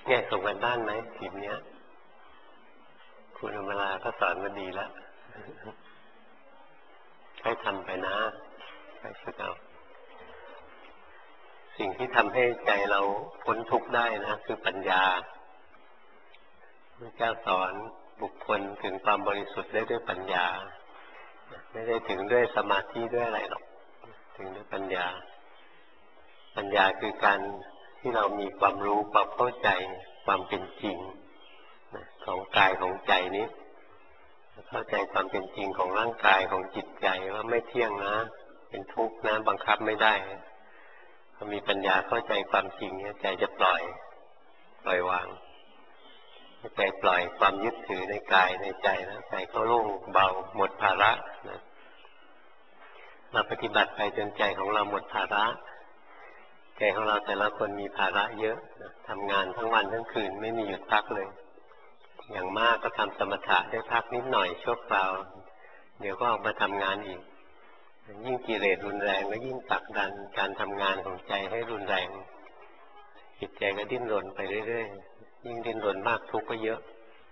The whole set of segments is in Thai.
เนี่ยส่งกันบ้านไหมทีมเนี้ยคุณอมราก็สอนมาดีแล้วให้ทำไปนะให้ฝึกเอาสิ่งที่ทำให้ใจเราพ้นทุกข์ได้นะคือปัญญาพระเจ้าสอนบุคคลถึงความบริสุทธิ์ได้ด้วยปัญญาไม่ได้ถึงด้วยสมาธิด้วยอะไรหรอกถึงด้วยปัญญาปัญญาคือการที่เรามีความรู้ความเข้าใจความเป็นจริงของกายของใจนี้เข้าใจความเป็นจริงของร่างกายของจิตใจว่าไม่เที่ยงนะเป็นทุกข์นะบังคับไม่ได้พอมีปัญญาเข้าใจความจริงใจจะปล่อยวางใจปล่อยความยึดถือในกายในใจแล้วใจก็โล่งเบาหมดภาระนะเราปฏิบัติไปจนใจของเราหมดภาระใจของเราแต่ละคนมีภาระเยอะนะทำงานทั้งวันทั้งคืนไม่มีหยุดพักเลยอย่างมากก็ทำสมถะได้พักนิดหน่อยชั่วคราวเดี๋ยวก็ออกมาทำงานอีกยิ่งกิเลสรุนแรงก็ยิ่งผลักดันการทำงานของใจให้รุนแรงจิตใจก็ดิ้นรนไปเรื่อยๆยิ่งดิ้นรนมากทุกข์ก็เยอะ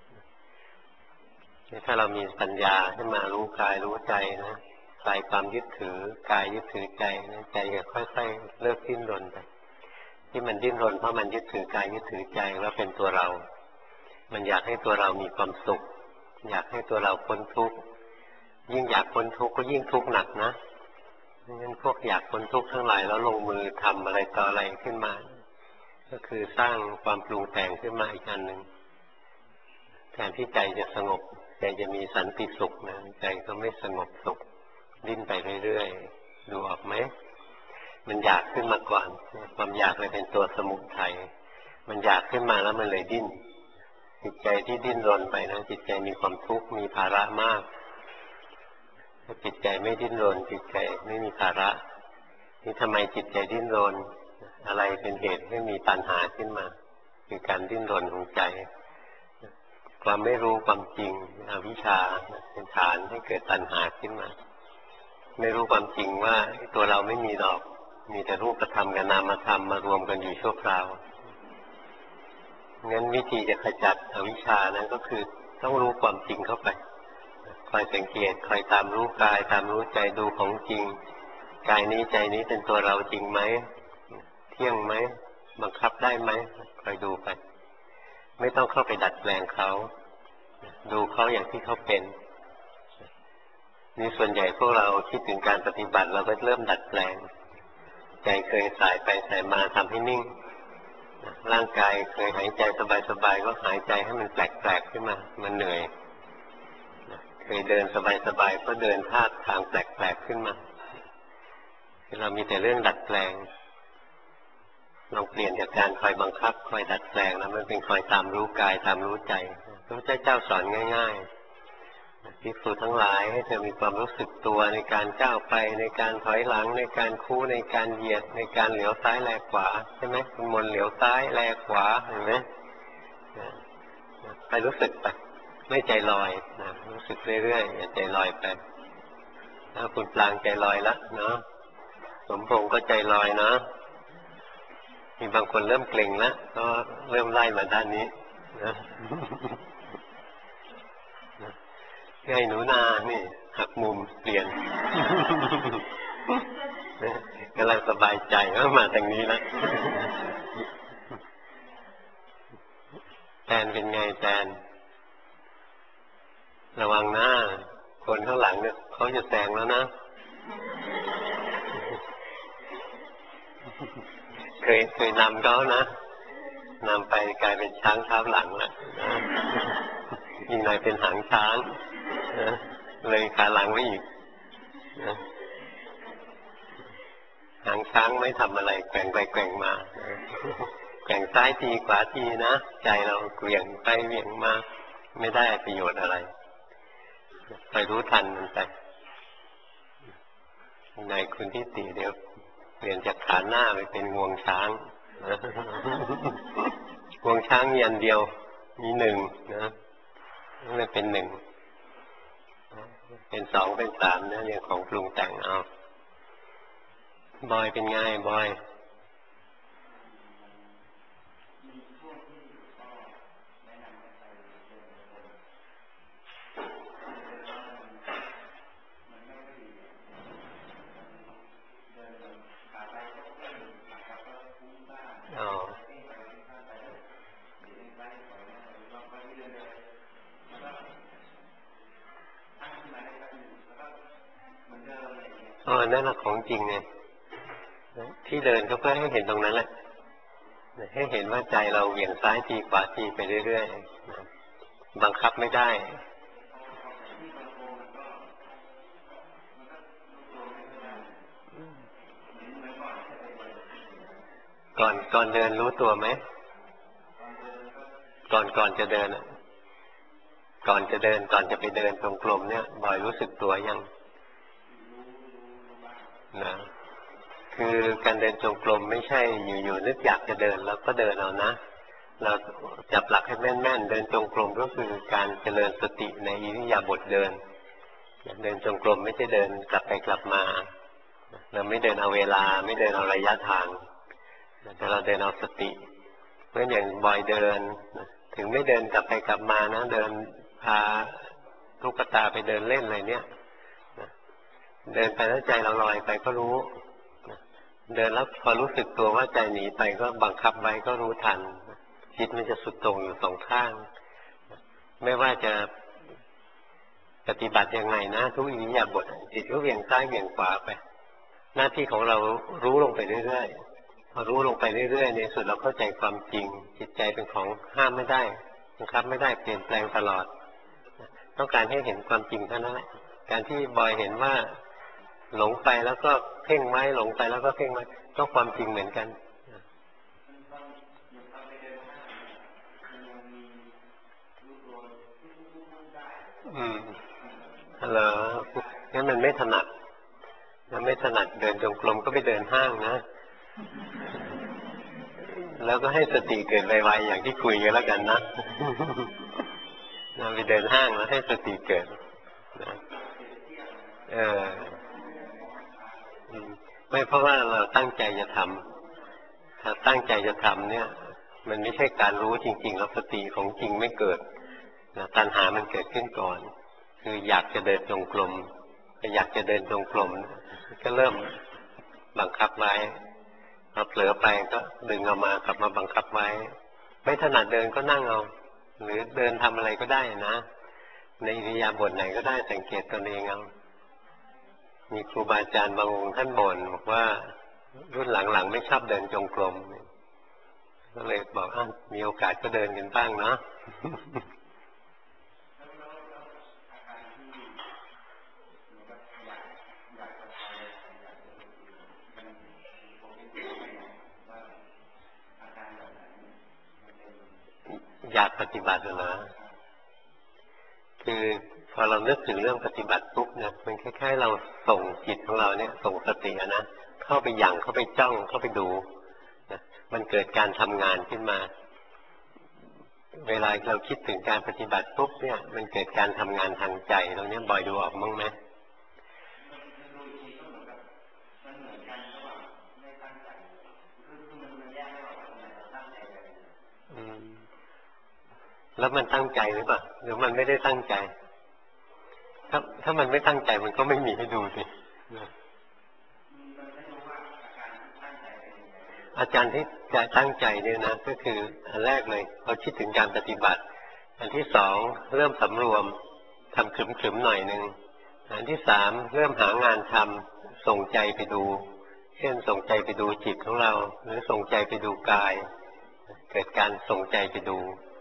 ถ้าเรามีปัญญาขึ้นมารู้กายรู้ใจนะคลายความยึดถือกายยึดถือใจนะใจจะค่อยๆเลิกดิ้นรนไปที่มันดิ้นรนเพราะมันยึดถือกายยึดถือใจว่าเป็นตัวเรามันอยากให้ตัวเรามีความสุขอยากให้ตัวเราพ้นทุกข์ยิ่งอยากพ้นทุกข์ก็ยิ่งทุกข์หนักนะงั้นพวกอยากพ้นทุกข์ทั้งหลายแล้วลงมือทำอะไรต่ออะไรขึ้นมาก็คือสร้างความปรุงแต่งขึ้นมาอีกอันหนึ่งแทนที่ใจจะสงบใจจะมีสันติสุขนะใจก็ไม่สงบสุขดิ้นไปเรื่อยๆดูออกไหมมันอยากขึ้นมาก่อนความอยากเลยเป็นตัวสมุทัยมันอยากขึ้นมาแล้วมันเลยดิ้นจิตใจที่ดิ้นรนไปนะจิตใจมีความทุกข์มีภาระมากถ้าจิตใจไม่ดิ้นรนจิตใจไม่มีภาระนี่ทำไมจิตใจดิ้นรนอะไรเป็นเหตุให้มีตัณหาขึ้นมาคือการดิ้นรนของใจความไม่รู้ความจริงอวิชชาเป็นฐานให้เกิดตัณหาขึ้นมาไม่รู้ความจริงว่าตัวเราไม่มีหรอกมีแต่รูปธรรมกับนามธรรมมารวมกันอยู่ชั่วคราวงั้นวิธีจะขจัดอวิชชานั้นก็คือต้องรู้ความจริงเข้าไปคอยสังเกตคอยตามรู้กายตามรู้ใจดูของจริงกายนี้ใจนี้เป็นตัวเราจริงไหมเที่ยงไหมบังคับได้ไหมคอยดูไปไม่ต้องเข้าไปดัดแปลงเขาดูเขาอย่างที่เขาเป็นนี่ส่วนใหญ่พวกเราคิดถึงการปฏิบัติเราก็เริ่มดัดแปลงใจเคยสายไปสายมาทำให้นิ่งร่างกายเคยหายใจสบายๆก็หายใจให้มันแปลกๆขึ้นมามันเหนื่อยเคยเดินสบายๆก็เดินท่าทางแปลกๆขึ้นมาเรามีแต่เรื่องดัดแปลงลองเปลี่ยนจากการคอยบังคับคอยดัดแปลงแล้วมันเป็นคอยตามรู้กายตามรู้ใจพระพุทธเจ้าสอนง่ายๆภิกษุทั้งหลายให้เธอมีความรู้สึกตัวในการก้าวไปในการถอยหลังในการคู่ในการเหยียดในการเหลียวซ้ายแลขวาใช่ไหมคุณมนเหลียวซ้ายแลขวาเห็นไหมไปรู้สึกไปไม่ใจลอยนะรู้สึกเรื่อยๆอย่าใจลอยไปถ้าคุณปลางใจลอยแล้วเนาะสมพงษ์ก็ใจลอยนะมีบางคนเริ่มเกร็งแล้วก็เริ่มไล่มาด้านนี้นะให้หนูนานี่หักมุมเปลี่ยนกำลังสบายใจก็มาทางนี้แล้วแตนเป็นไงแตนระวังหน้าคนข้างหลังเนี่ยเขาจะแซงแล้วนะเคยนำเขานะนำไปกลายเป็นช้างเท้าหลังแล้วยิ่งหน่อยเป็นหางช้างเลยขาหลังไว้อีกหางช้างไม่ทำอะไรแกว่งไปแกว่งมาแกว่งซ้ายทีขวาทีนะใจเราเกวี่ยงไปเวี่ยงมาไม่ได้ประโยชน์อะไรไปรู้ทันมันไปในคุณที่ตีเดี๋ยวเปลี่ยนจากขาหน้าไปเป็นงวงช้างงวงช้างมีอันเดียวมีหนึ่งนะไม่เป็นหนึ่งเป็นสองเป็นสามนะเรื่องของปรุงแต่งเอาบอยเป็นไงบอยอ๋อนั่นแหละของจริงไงที่เดินก็เพื่อให้เห็นตรงนั้นแหละให้เห็นว่าใจเราเหวี่ยงซ้ายทีขวาทีไปเรื่อยๆบังคับไม่ได้ก่อนเดินรู้ตัวไหมก่อนจะเดินก่อนจะเดินก่อนจะไปเดินตรงกลมเนี่ยบ่อยรู้สึกตัวยังนะคือการเดินจงกรมไม่ใช่อยู่ๆนึกอยากจะเดินแล้วก็เดินเอานะเราจับหลักให้แม่นๆเดินจงกรมก็คือการเจริญสติในอิริยาบถเดินเดินจงกรมไม่ใช่เดินกลับไปกลับมาเราไม่เดินเอาเวลาไม่เดินเอาระยะทางแต่เราเดินเอาสติเพราะอย่างบ่อยเดินถึงไม่เดินกลับไปกลับมานะเดินพาลูกตาไปเดินเล่นอะไรเนี่ยเดินไปแล้วใจเราลอยไปก็รู้เดินแล้วพอรู้สึกตัวว่าใจหนีไปก็บังคับไว้ก็รู้ทันจิตมันจะสุดโต่งอยู่สองข้างไม่ว่าจะปฏิบัติยังไงนะทุกอิริยาบถจิตก็เหวี่ยงซ้ายเหวี่ยงขวาไปหน้าที่ของเรารู้ลงไปเรื่อยๆพอรู้ลงไปเรื่อยๆในสุดเราเข้าใจความจริงจิตใจเป็นของห้ามไม่ได้บังคับไม่ได้เปลี่ยนแปลงตลอดต้องการให้เห็นความจริงเท่านั้นแหละการที่บอยเห็นว่าหลงไปแล้วก็เพ่งไว้หลงไปแล้วก็เพ่งไว้ก็ความจริงเหมือนกันเหรองั้นมันไม่ถนัดมันไม่ถนัดเดินจงกรมก็ไปเดินห้างนะแล้วก็ให้สติเกิดไวๆอย่างที่คุยกันแล้วกันนะไปเดินห้างแล้วให้สติเกิดนะเออไม่เพราะว่าเราตั้งใจจะทำถ้าตั้งใจจะทำเนี่ยมันไม่ใช่การรู้จริงๆแล้วสติของจริงไม่เกิดนะตัณหามันเกิดขึ้นก่อนคืออยากจะเดินจงกรมอยากจะเดินจงกรมก็เริ่มบังคับไว้พอเผลอไปก็ดึงเอามากลับมาบังคับไว้ไม่ถนัดเดินก็นั่งเอาหรือเดินทำอะไรก็ได้นะในอิริยาบถไหนก็ได้สังเกตตนเองเอามีครูบาอาจารย์บางองค์ท่านบ่นบอกว่ารุ่นหลังๆไม่ชอบเดินจงกรมก็เลยบอกมีโอกาสก็เดินกันบ้างเนาะอยากปฏิบัติเหรอคือพอเรานึกถึงเรื่องปฏิบัติปุ๊บเนี่ยมันคล้ายๆเราส่งจิตของเราเนี่ยส่งสตินะเข้าไปหยั่งเข้าไปจ้องเข้าไปดูนะมันเกิดการทำงานขึ้นมาเวลาเราคิดถึงการปฏิบัติปุ๊บเนี่ยมันเกิดการทำงานทางใจตรงนี้บ่อยดูออกมั้งไหมแล้วมันตั้งใจหรือเปล่าหรือมันไม่ได้ตั้งใจถ้ามันไม่ตั้งใจมันก็ไม่มีให้ดูสิอาจารย์ที่จะตั้งใจเนี่ยนะก็คืออันแรกเลยเราคิดถึงการปฏิบัติอันที่สองเริ่มสำรวมทำขรึมๆหน่อยนึงอันที่สามเริ่มหางานทำส่งใจไปดูเช่นส่งใจไปดูจิตของเราหรือส่งใจไปดูกายเกิดการส่งใจไปดู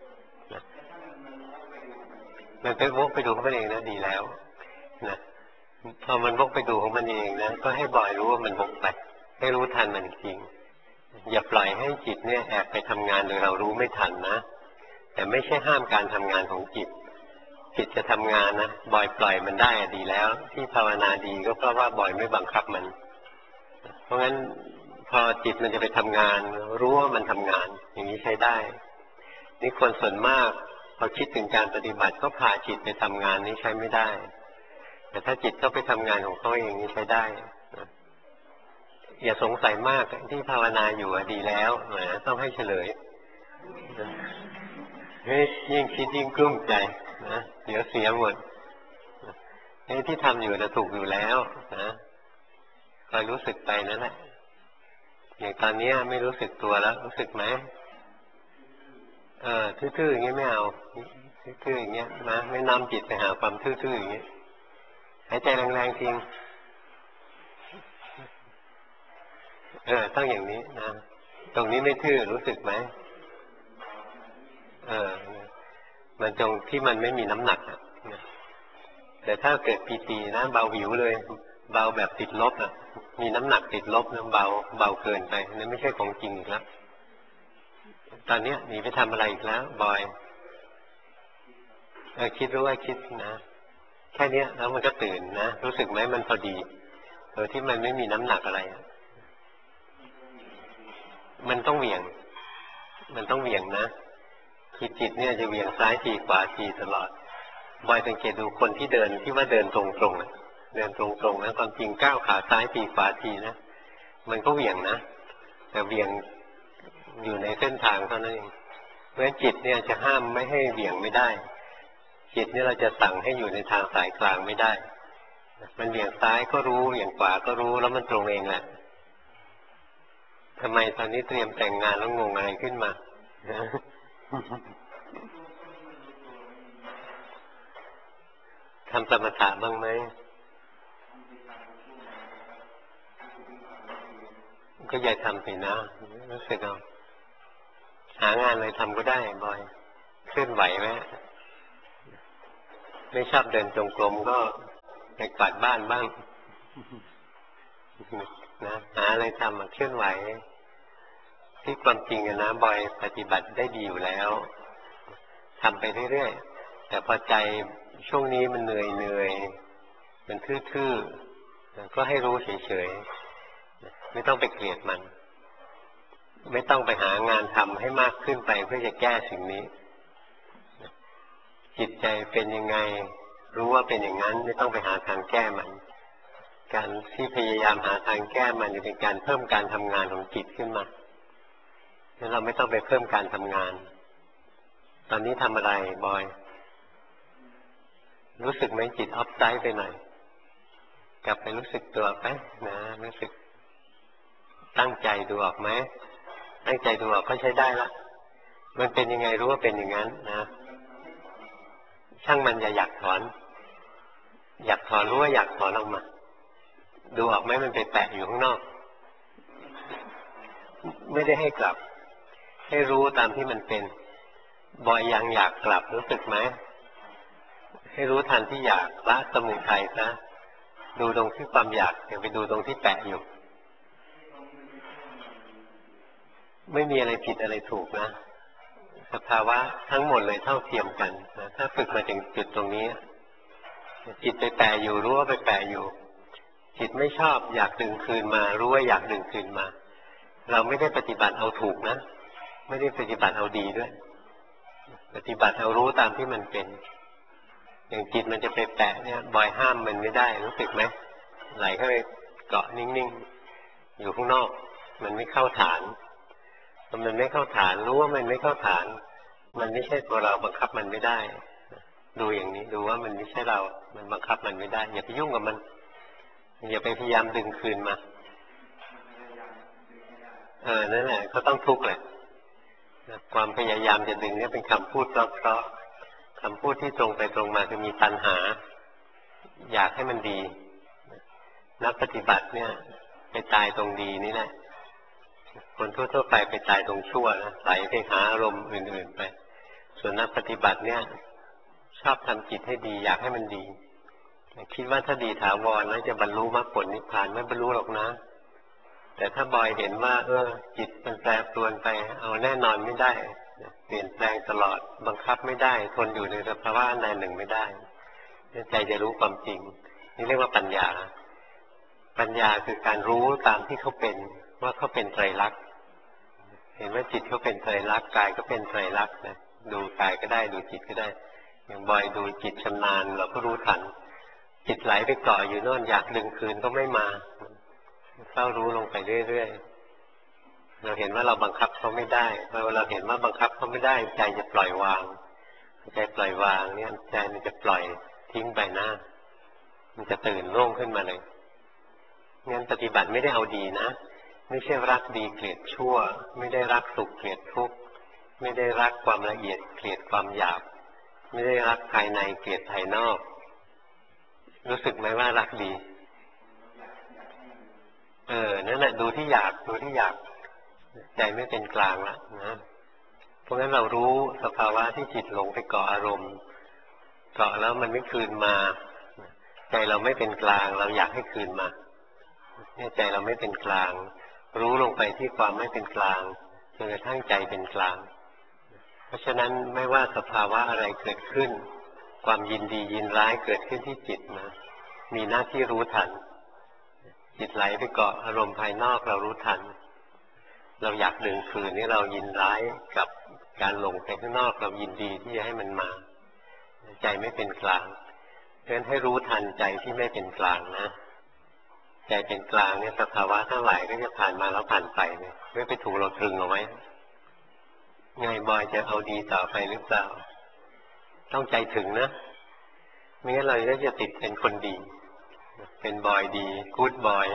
มันไปวกไปดูของมันเองนะดีแล้วนะพอมันวกไปดูของมันเองนะก็ให้บ่อยรู้ว่ามันวกไปให้รู้ทันมันจริงอย่าปล่อยให้จิตเนี่ยแอบไปทำงานโดยเรารู้ไม่ทันนะแต่ไม่ใช่ห้ามการทำงานของจิตจิตจะทำงานนะบ่อยปล่อยมันได้ดีแล้วที่ภาวนาดีก็เพราะว่าบ่อยไม่บังคับมันเพราะงั้นพอจิตมันจะไปทำงานรู้ว่ามันทำงานอย่างนี้ใช้ได้นี่คนส่วนมากพอคิดถึงการปฏิบัติก็พาจิตไปทำงานนี้ใช้ไม่ได้แต่ถ้าจิตเขาไปทำงานของเขาเองนี่ใช้ได้อย่าสงสัยมากที่ภาวนาอยู่ดีแล้วนะต้องให้เฉลยยิ่งคิดยิ่งกลุ้มใจนะเดี๋ยวเสียหมดที่ทำอยู่นะถูกอยู่แล้วนะคอยรู้สึกไปนั่นแหละอย่างตอนนี้ไม่รู้สึกตัวแล้วรู้สึกไหมทื่อๆอย่างเงี้ยไม่เอาทื่อๆอย่างเงี้ยนะไม่นำจิตไปหาความทื่อๆอย่างเงี้ยหายใจแรงๆจริงต้องอย่างนี้นะตรงนี้ไม่ทื่อรู้สึกไหมมันตรงที่มันไม่มีน้ำหนักอ่ะแต่ถ้าเกิดปีตินะเบาหวิวเลยเบาแบบติดลบอ่ะมีน้ำหนักติดลบนะเบาเกินไปนั่นไม่ใช่ของจริงอีกแล้วตอนนี้หนีไปทำอะไรอีกแล้วบอยคิดรู้ว่าคิดนะแค่นี้แล้วมันก็ตื่นนะรู้สึกไหมมันพอดีโดยที่มันไม่มีน้ำหนักอะไรมันต้องเหวี่ยงนะคือจิตเนี่ยจะเหวี่ยงซ้ายทีขวาทีตลอดบอยสังเกตดูคนที่เดินที่ว่าเดินตรงๆเดินตรงๆนะความจริงก้าวขาซ้ายทีขวาทีนะมันก็เหวี่ยงนะแต่เหวี่ยงอยู่ในเส้นทางเท่านั้นเองเพราะฉะนั้นจิตเนี่ยจะห้ามไม่ให้เหวี่ยงไม่ได้จิตเนี่ยเราจะสั่งให้อยู่ในทางสายกลางไม่ได้มันเหวี่ยงซ้ายก็รู้เหวี่ยงขวาก็รู้แล้วมันตรงเองแหละทำไมตอนนี้เตรียมแต่งงานแล้วงงอะไรขึ้นมาทำสมถะบ้างไหมก็อย่าทำสินะรู้สึกเอาหางานอะไรทำก็ได้บอยเคลื่อนไหวไหมไม่ชอบเดินจงกรมก็ไปกวาดบ้านบ้างนะหาอะไรทำเคลื่อนไหวที่ความจริงนะบอยปฏิบัติได้ดีอยู่แล้วทำไปเรื่อยๆแต่พอใจช่วงนี้มันเหนื่อยมันทื่อๆก็ให้รู้เฉยๆไม่ต้องไปเกลียดมันไม่ต้องไปหางานทำให้มากขึ้นไปเพื่อจะแก้สิ่งนี้จิตใจเป็นยังไงรู้ว่าเป็นอย่างนั้นไม่ต้องไปหาทางแก้มันการที่พยายามหาทางแก้มันจะเป็นการเพิ่มการทำงานของจิตขึ้นมาแล้วเราไม่ต้องไปเพิ่มการทำงานตอนนี้ทำอะไรบอยรู้สึกไหมจิตออฟไซด์ไปหน่อยกลับไปรู้สึกตัวไปนะรู้สึกตั้งใจดูออกไหมตั้งใจดูออกก็ใช้ได้ละมันเป็นยังไงรู้ว่าเป็นอย่างนั้นนะช่างมันอย่าอยากถอนรู้ว่าอยากถอนออกมาดูออกไหมมันไปแปะอยู่ข้างนอกไม่ได้ให้กลับให้รู้ตามที่มันเป็นบอยยังอยากกลับรู้สึกไหมให้รู้ทันที่อยากละสมุทัยซะดูตรงที่ความอยากอย่าไปดูตรงที่แปะอยู่ไม่มีอะไรผิดอะไรถูกนะสภาวะทั้งหมดเลยเท่าเทียมกันนะถ้าฝึกมาถึงจุดตรงนี้จิตไปแปะอยู่รู้ว่าไปแปะอยู่จิตไม่ชอบอยากดึงคืนมารู้ว่าอยากดึงคืนมาเราไม่ได้ปฏิบัติเอาถูกนะไม่ได้ปฏิบัติเอาดีด้วยปฏิบัติเอารู้ตามที่มันเป็นอย่างจิตมันจะไปแปะเนี่ยบ่อยห้ามมันไม่ได้รู้สึกไหมไหลเข้าไปเกาะนิ่งๆอยู่ข้างนอกมันไม่เข้าฐานมันไม่เข้าฐานรู้ว่ามันไม่เข้าฐานมันไม่ใช่ตัวเราบังคับมันไม่ได้ดูอย่างนี้ดูว่ามันไม่ใช่เรามันบังคับมันไม่ได้อย่าไปยุ่งกับมันอย่าไปพยายามดึงคืนมานั่นแหละก็ต้องทุกข์แหละความพยายามจะดึงเนี่ยเป็นคำพูดเพราะคำพูดที่ตรงไปตรงมาคือมีตัณหาอยากให้มันดีนักปฏิบัติเนี่ยไปตายตรงดีนี่แหละคนทั่วๆไปตายตรงชั่วนะไหลไปหาอารมณ์อื่นๆไปส่วนนักปฏิบัติเนี่ยชอบทำจิตให้ดีอยากให้มันดีคิดว่าถ้าดีถาวรแล้วจะบรรลุมรรคผลนิพพานไม่บรรลุหรอกนะแต่ถ้าบอยเห็นว่าจิตมันแปรปรวนไปเอาแน่นอนไม่ได้เปลี่ยนแปลงตลอดบังคับไม่ได้ทนอยู่ในสภาวะใดหนึ่งไม่ได้ใจจะรู้ความจริงนี่เรียกว่าปัญญาคือการรู้ตามที่เขาเป็นว่าเขาเป็นไตรลักษณ์เห็นว่าจิตเขาเป็นไตรลักษณ์กายก็เป็นไตรลักษณ์นะดูกายก็ได้ดูจิตก็ได้อย่างบอยดูจิตชำนาญเราก็รู้ทันจิตไหลไปเกาะอยู่โน่นอยากดึงคืนก็ไม่มาเฝ้ารู้ลงไปเรื่อยๆเราเห็นว่าเราบังคับเขาไม่ได้พอเราเห็นว่าบังคับเขาไม่ได้ใจจะปล่อยวางใจปล่อยวางเนี่ยใจมันจะปล่อยทิ้งไปหน้ามันจะตื่นโล่งขึ้นมาเลยงั้นปฏิบัติไม่ได้เอาดีนะไม่ใช่รักดีเกลียดชั่วไม่ได้รักสุขเกลียดทุกข์ไม่ได้รักความละเอียดเกลียดความหยาบไม่ได้รักภายในเกลียดภายนอกรู้สึกไหมว่ารักดีนั่นแหละดูที่อยากใจไม่เป็นกลางละนะเพราะงั้นเรารู้สภาวะที่จิตหลงไปเกาะอารมณ์เกาะแล้วมันไม่คืนมาใจเราไม่เป็นกลางเราอยากให้คืนมาเนี่ยใจเราไม่เป็นกลางรู้ลงไปที่ความไม่เป็นกลางจนกระทั่งใจเป็นกลางเพราะฉะนั้นไม่ว่าสภาวะอะไรเกิดขึ้นความยินดียินร้ายเกิดขึ้นที่จิตนะมีหน้าที่รู้ทันจิตไหลไปเกาะอารมณ์ภายนอกเรารู้ทันเราอยากดึงคืนนี่เรายินร้ายกับการหลงไปข้างนอกเรายินดีที่จะให้มันมาใจไม่เป็นกลางเพราะฉะนั้นให้รู้ทันใจที่ไม่เป็นกลางนะใจเป็นกลางเนี่ยสภาวะทั้งหลายก็จะผ่านมาแล้วผ่านไปเลยไม่ไปถูกเราตรึงเอาไว้ไงบอยจะเอาดีต่อไปหรือเปล่าต้องใจถึงนะไม่งั้นเราก็จะติดเป็นคนดีเป็นบอยดีกู๊ดบอย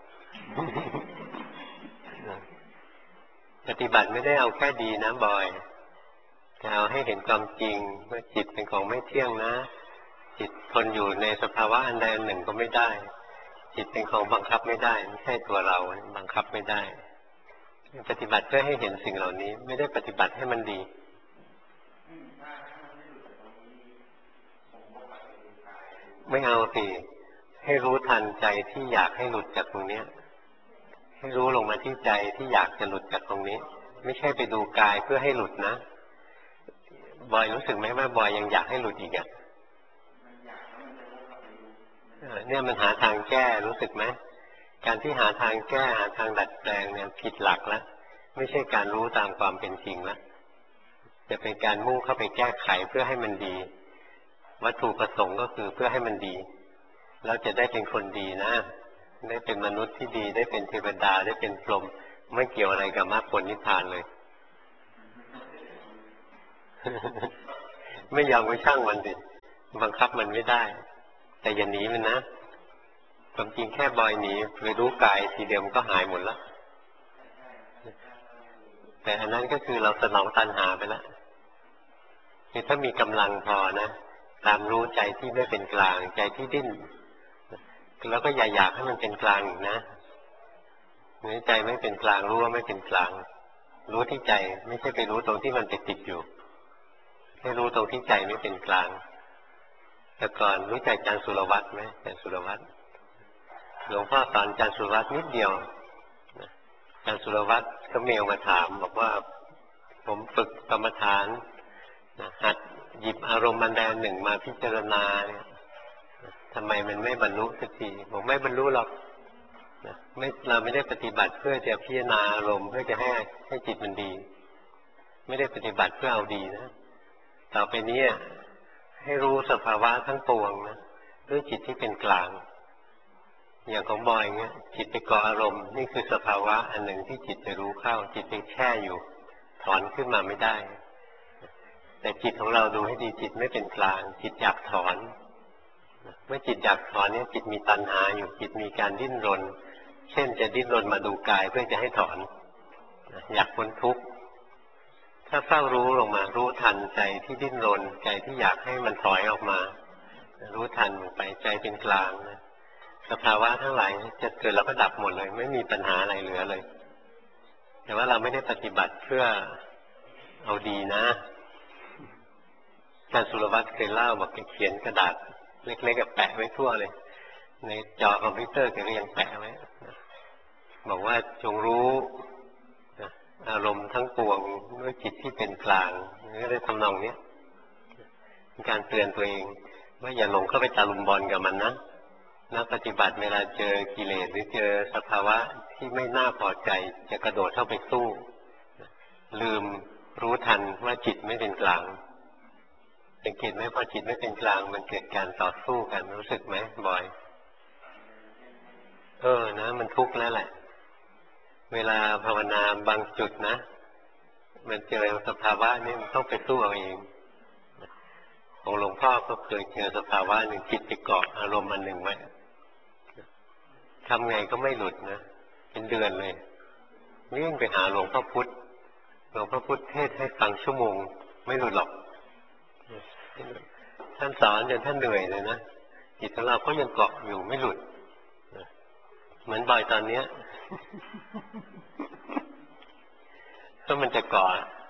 ปฏิบัติไม่ได้เอาแค่ดีนะบอยแต่เอาให้เห็นความจริงว่าจิตเป็นของไม่เที่ยงนะจิตทนอยู่ในสภาวะอันใดอันหนึ่งก็ไม่ได้จิตเป็นของบังคับไม่ได้ไม่ใช่ตัวเราบังคับไม่ได้ปฏิบัติเพื่อให้เห็นสิ่งเหล่านี้ไม่ได้ปฏิบัติให้มันดีไม่เอาสิให้รู้ทันใจที่อยากให้หลุดจากตรงนี้ให้รู้ลงมาที่ใจที่อยากจะหลุดจากตรงนี้ไม่ใช่ไปดูกายเพื่อให้หลุดนะบอยรู้สึกไหมว่าบอยยังอยากให้หลุดอีกอ่ะเนี่ยมันหาทางแก้รู้สึกไหมการที่หาทางแก้หาทางดัดแปลงเนี่ยผิดหลักแล้วไม่ใช่การรู้ตามความเป็นจริงแล้วจะเป็นการมุ่งเข้าไปแก้ไขเพื่อให้มันดีวัตถุประสงค์ก็คือเพื่อให้มันดีแล้วจะได้เป็นคนดีนะได้เป็นมนุษย์ที่ดีได้เป็นเทวดาได้เป็นพรหมไม่เกี่ยวอะไรกับมรรคผลนิพพานเลย ไม่ยอมไปช่างมันดิบังคับมันไม่ได้แต่อย่าหนีมันนะความจริงแค่บอยหนีไปรู้กายทีเดียวมันก็หายหมดแล้วแต่อันนั้นก็คือเราสนองตัณหาไปแล้วคือถ้ามีกำลังพอนะตามรู้ใจที่ไม่เป็นกลางใจที่ดิ้นแล้วก็อย่าอยากให้มันเป็นกลางอีกนะใจไม่เป็นกลางรู้ว่าไม่เป็นกลางรู้ที่ใจไม่ใช่ไปรู้ตรงที่มันติดอยู่ให้รู้ตรงที่ใจไม่เป็นกลางแต่ก่อนรู้จักอาจารย์สุรวัตรไหมอาจารย์สุรวัตรหลวงพ่อสอนอาจารย์สุรวัตรนิดเดียวอาจารย์สุรวัตรก็เมลมาถามบอกว่าผมฝึกกรรมฐานหัดหยิบอารมณ์อันใดอันหนึ่งมาพิจารณาเนี่ยทำไมมันไม่บรรลุสักทีผมไม่บรรลุหรอกเราไม่ได้ปฏิบัติเพื่อจะพิจารณาอารมณ์เพื่อจะให้จิตมันดีไม่ได้ปฏิบัติเพื่อเอาดีนะต่อไปนี้ให้รู้สภาวะทั้งปวงนะด้วยจิตที่เป็นกลางอย่างของบอยเงี้ยจิตไปเกาะอารมณ์นี่คือสภาวะอันหนึ่งที่จิตไปรู้เข้าจิตไปแช่อยู่ถอนขึ้นมาไม่ได้แต่จิตของเราดูให้ดีจิตไม่เป็นกลางจิตอยากถอนเมื่อจิตอยากถอนเนี่ยจิตมีตัณหาอยู่จิตมีการดิ้นรนเช่นจะดิ้นรนมาดูกายเพื่อจะให้ถอนอยากพ้นทุกข์ถ้าเฝ้ารู้ลงมารู้ทันใจที่ดิ้นรนใจที่อยากให้มันถอยออกมารู้ทันไปใจเป็นกลางนะสภาวะทั้งหลายจะเกิดแล้วก็ดับหมดเลยไม่มีปัญหาอะไรเหลือเลยแต่ว่าเราไม่ได้ปฏิบัติเพื่อเอาดีนะอาจารย์สุรวัตรเคยเล่าบอกแกเขียนกระดาษเล็กๆแปะไว้ทั่วเลยในจอคอมพิวเตอร์แกก็ยังแปะไว้บอกว่าจงรู้อารมณ์ทั้งปวงด้วยจิตที่เป็นกลางก็ได้ทำนองนี้การเตือนตัวเองว่าอย่าหลงเข้าไปตะลุมบอลกับมันนะนักปฏิบัติเวลาเจอกิเลสหรือเจอสภาวะที่ไม่น่าพอใจจะกระโดดเข้าไปสู้ลืมรู้ทันว่าจิตไม่เป็นกลางสังเกตไหมพอจิตไม่เป็นกลางมันเกิดการต่อสู้กันรู้สึกไหมบ่อยนะมันทุกข์แล้วแหละเวลาภาวนาบางจุดนะมันเจอสภาวะนี้มันต้องไปสู้เอาเองของหลวงพ่อก็เคยเจอสภาวะหนึ่งจิตไปเกาะอารมณ์อันหนึ่งไว้ทำไงก็ไม่หลุดนะเป็นเดือนเลยวิ่งไปหาหลวงพ่อพุธเทศให้ฟังชั่วโมงไม่หลุดหรอกท่านสอนจนท่านเหนื่อยเลยนะจิตของเราก็ยังเกาะอยู่ไม่หลุดเหมือนบ่อยตอนเนี้ยถ้ามันจะเกาะ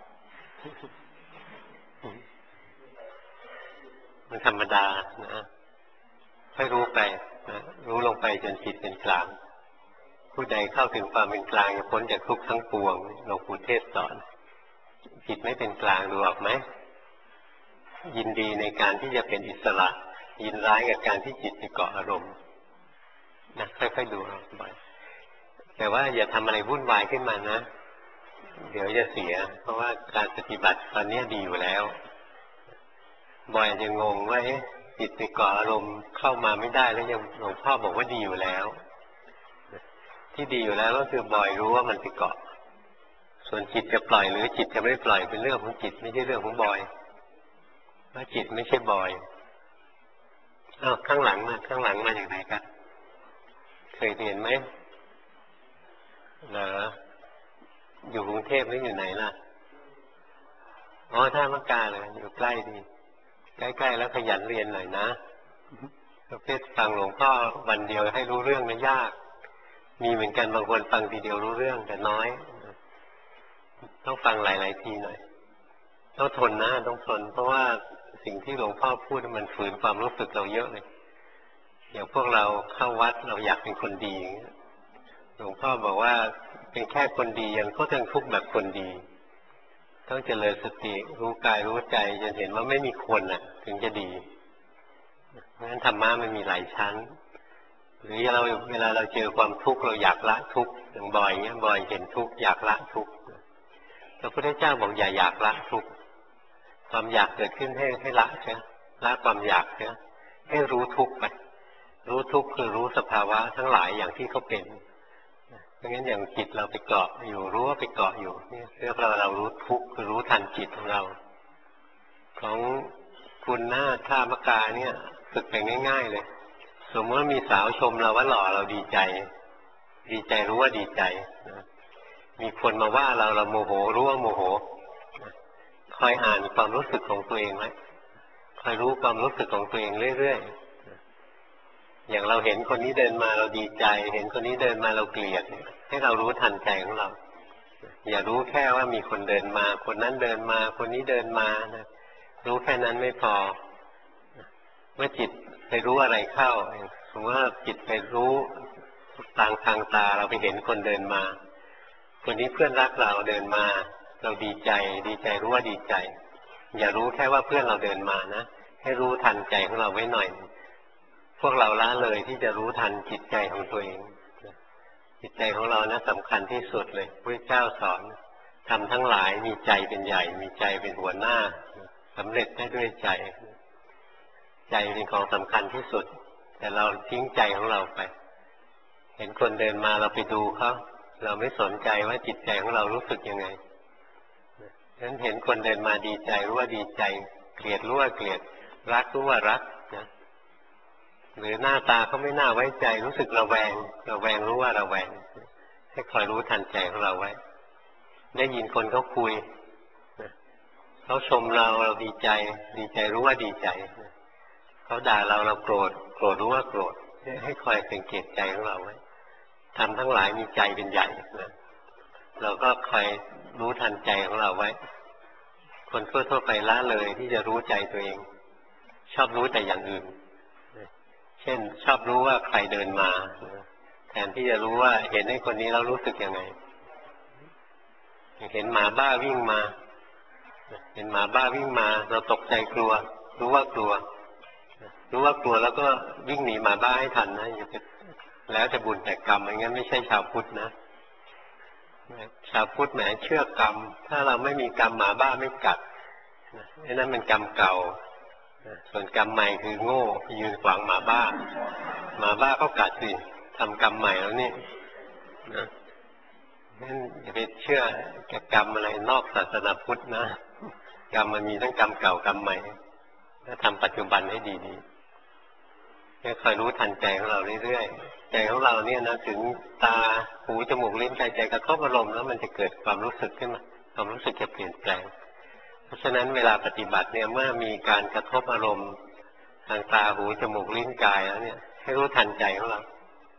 มันธรรมดานะให้รู้ไปนะรู้ลงไปจนจิตเป็นกลางผู้ใดเข้าถึงความเป็นกลางจะพ้นจากทุกข์ทั้งปวงหลวงปู่เทศสอนจิตไม่เป็นกลางดูออกไหมยินดีในการที่จะเป็นอิสระยินร้ายกับการที่จิตไปเกาะอารมณ์นะค่อยๆดูเอาไปแต่ว่าอย่าทำอะไรวุ่นวายขึ้นมานะเดี๋ยวจะเสียเพราะว่าการปฏิบัติตอนนี้ดีอยู่แล้วบ่อยจะงงว่าจิตไปเกาะอารมณ์เข้ามาไม่ได้แล้วยังหลวงพ่อบอกว่าดีอยู่แล้วที่ดีอยู่แล้วก็คือบ่อยรู้ว่ามันไปเกาะส่วนจิตจะปล่อยหรือจิตจะไม่ปล่อยเป็นเรื่องของจิตไม่ใช่เรื่องของบ่อยว่าจิตไม่ใช่บ่อยอ้าวข้างหลังมาอย่างไรกันเคยเห็นไหมเหรออยู่กรุงเทพหรืออยู่ไหนล่ะอ๋อท่ามะกาเลยอยู่ใกล้ดีใกล้ๆแล้วขยันเรียนหน่อยนะประเภทฟังหลวงพ่อวันเดียวให้รู้เรื่องไม่ยากมีเหมือนกันบางคนฟังทีเดียวรู้เรื่องแต่น้อยต้องฟังหลายๆทีหน่อยต้องทนนะต้องทนเพราะว่าสิ่งที่หลวงพ่อพูดมันฝืนความรู้สึกเราเยอะเลยอย่างพวกเราเข้าวัดเราอยากเป็นคนดีหลวงพ่อบอกว่าเป็นแค่คนดียังก็ยังทุกข์แบบคนดีต้องเจริญสติรู้กายรู้ใจจนเห็นว่าไม่มีคนน่ะถึงจะดีเพราะฉะนั้นธรรมะมันมีหลายชั้นหรือเวลาเราเจอความทุกข์เราอยากละทุกข์อย่างบ่อยเงี้ยบ่อยเห็นทุกข์อยากละทุกข์พระพุทธเจ้าบอกอย่าอยากละทุกข์ความอยากเกิดขึ้นให้ละใช่ละความอยากใช่ให้รู้ทุกข์ไปรู้ทุกข์คือรู้สภาวะทั้งหลายอย่างที่เขาเป็นเพราะงั้นอย่างจิตเราไปเกาะอยู่รู้ว่าไปเกาะอยู่นี่เรียกว่าเรารู้ทุกข์คือรู้ทันจิตของเราของคุณหน้าท่ามะกาเนี่ยฝึกไปง่ายๆเลยสมมติว่ามีสาวชมเราว่าหล่อเราดีใจรู้ว่าดีใจมีคนมาว่าเราโมโหรู้ว่าโมโหคอยอ่านความรู้สึกของตัวเองไว้คอยรู้ความรู้สึกของตัวเองเรื่อยๆอย่างเราเห็นคนนี้เดินมาเราดีใจเห็นคนนี้เดินมาเราเกลียดให้เรารู้ทันใจของเราอย่ารู้แค่ว่ามีคนเดินมาคนนั้นเดินมาคนนี้เดินมานะรู้แค่นั้นไม่พอเมื่อจิตไปรู้อะไรเข้าสมมติว่าจิตไปรู้ทางตาเราไปเห็นคนเดินมาคนนี้เพื่อนรักเราเดินมาเราดีใจรู้ว่าดีใจอย่ารู้แค่ว่าเพื่อนเราเดินมานะให้รู้ทันใจของเราไว้หน่อยพวกเราละเลยที่จะรู้ทันจิตใจของตัวเองจิตใจของเรานะสำคัญที่สุดเลยพระเจ้าสอนทำทั้งหลายมีใจเป็นใหญ่มีใจเป็นหัวหน้าสำเร็จได้ด้วยใจเป็นของสำคัญที่สุดแต่เราทิ้งใจของเราไปเห็นคนเดินมาเราไปดูเขาเราไม่สนใจว่าจิตใจของเรารู้สึกยังไงฉะนั้นเห็นคนเดินมาดีใจรู้ว่าดีใจเกลียดรู้ว่าเกลียดรักรู้ว่ารักนะหรือหน้าตาเขาไม่น่าไว้ใจรู้สึกระแวงรู้ว่าระแวงให้คอยรู้ทันใจของเราไว้ได้ยินคนเขาคุยเขาชมเราดีใจรู้ว่าดีใจเขาด่าเราโกรธรู้ว่าโกรธให้คอยสังเกตใจของเราไว้ทำทั้งหลายมีใจเป็นใหญ่นะเราก็คอยรู้ทันใจของเราไว้คนทั่วไปละเลยที่จะรู้ใจตัวเองชอบรู้แต่อย่างอื่นเช่นชอบรู้ว่าใครเดินมาแทนที่จะรู้ว่าเห็นไอ้คนนี้เรารู้สึกยังไงเห็นหมาบ้าวิ่งมาเราตกใจกลัวรู้ว่ากลัวแล้วก็วิ่งหนีหมาบ้าให้ทันนะอย่าไปแล้วจะบุญแต่กรรมอย่างนั้นไม่ใช่ชาวพุทธนะชาวพุทธแหมเชื่อกรรมถ้าเราไม่มีกรรมหมาบ้าไม่กัดนั่นเป็นกรรมเก่าส่วนกรรมใหม่คือโง่ยืนขวางหมาบ้าก็กัดสิทำกรรมใหม่แล้วนี่นะนั่นอย่าไปเชื่อแกกรรมอะไรนอกศาสนาพุทธนะกรรมมันมีทั้งกรรมเก่ากรรมใหม่ถ้าทำปัจจุบันให้ดีๆให้คอยรู้ทันใจของเราเรื่อยๆใจของเราเนี่ยนะถึงตาหูจมูกลิ้นกายใจกระทบอารมณ์แล้วมันจะเกิดความรู้สึกขึ้นมาความรู้สึกจะเปลี่ยนแปลงเพราะฉะนั้นเวลาปฏิบัติเนี่ยเมื่อมีการกระทบอารมณ์ทางตาหูจมูกลิ้นกายแล้วเนี่ยให้รู้ทันใจของเรา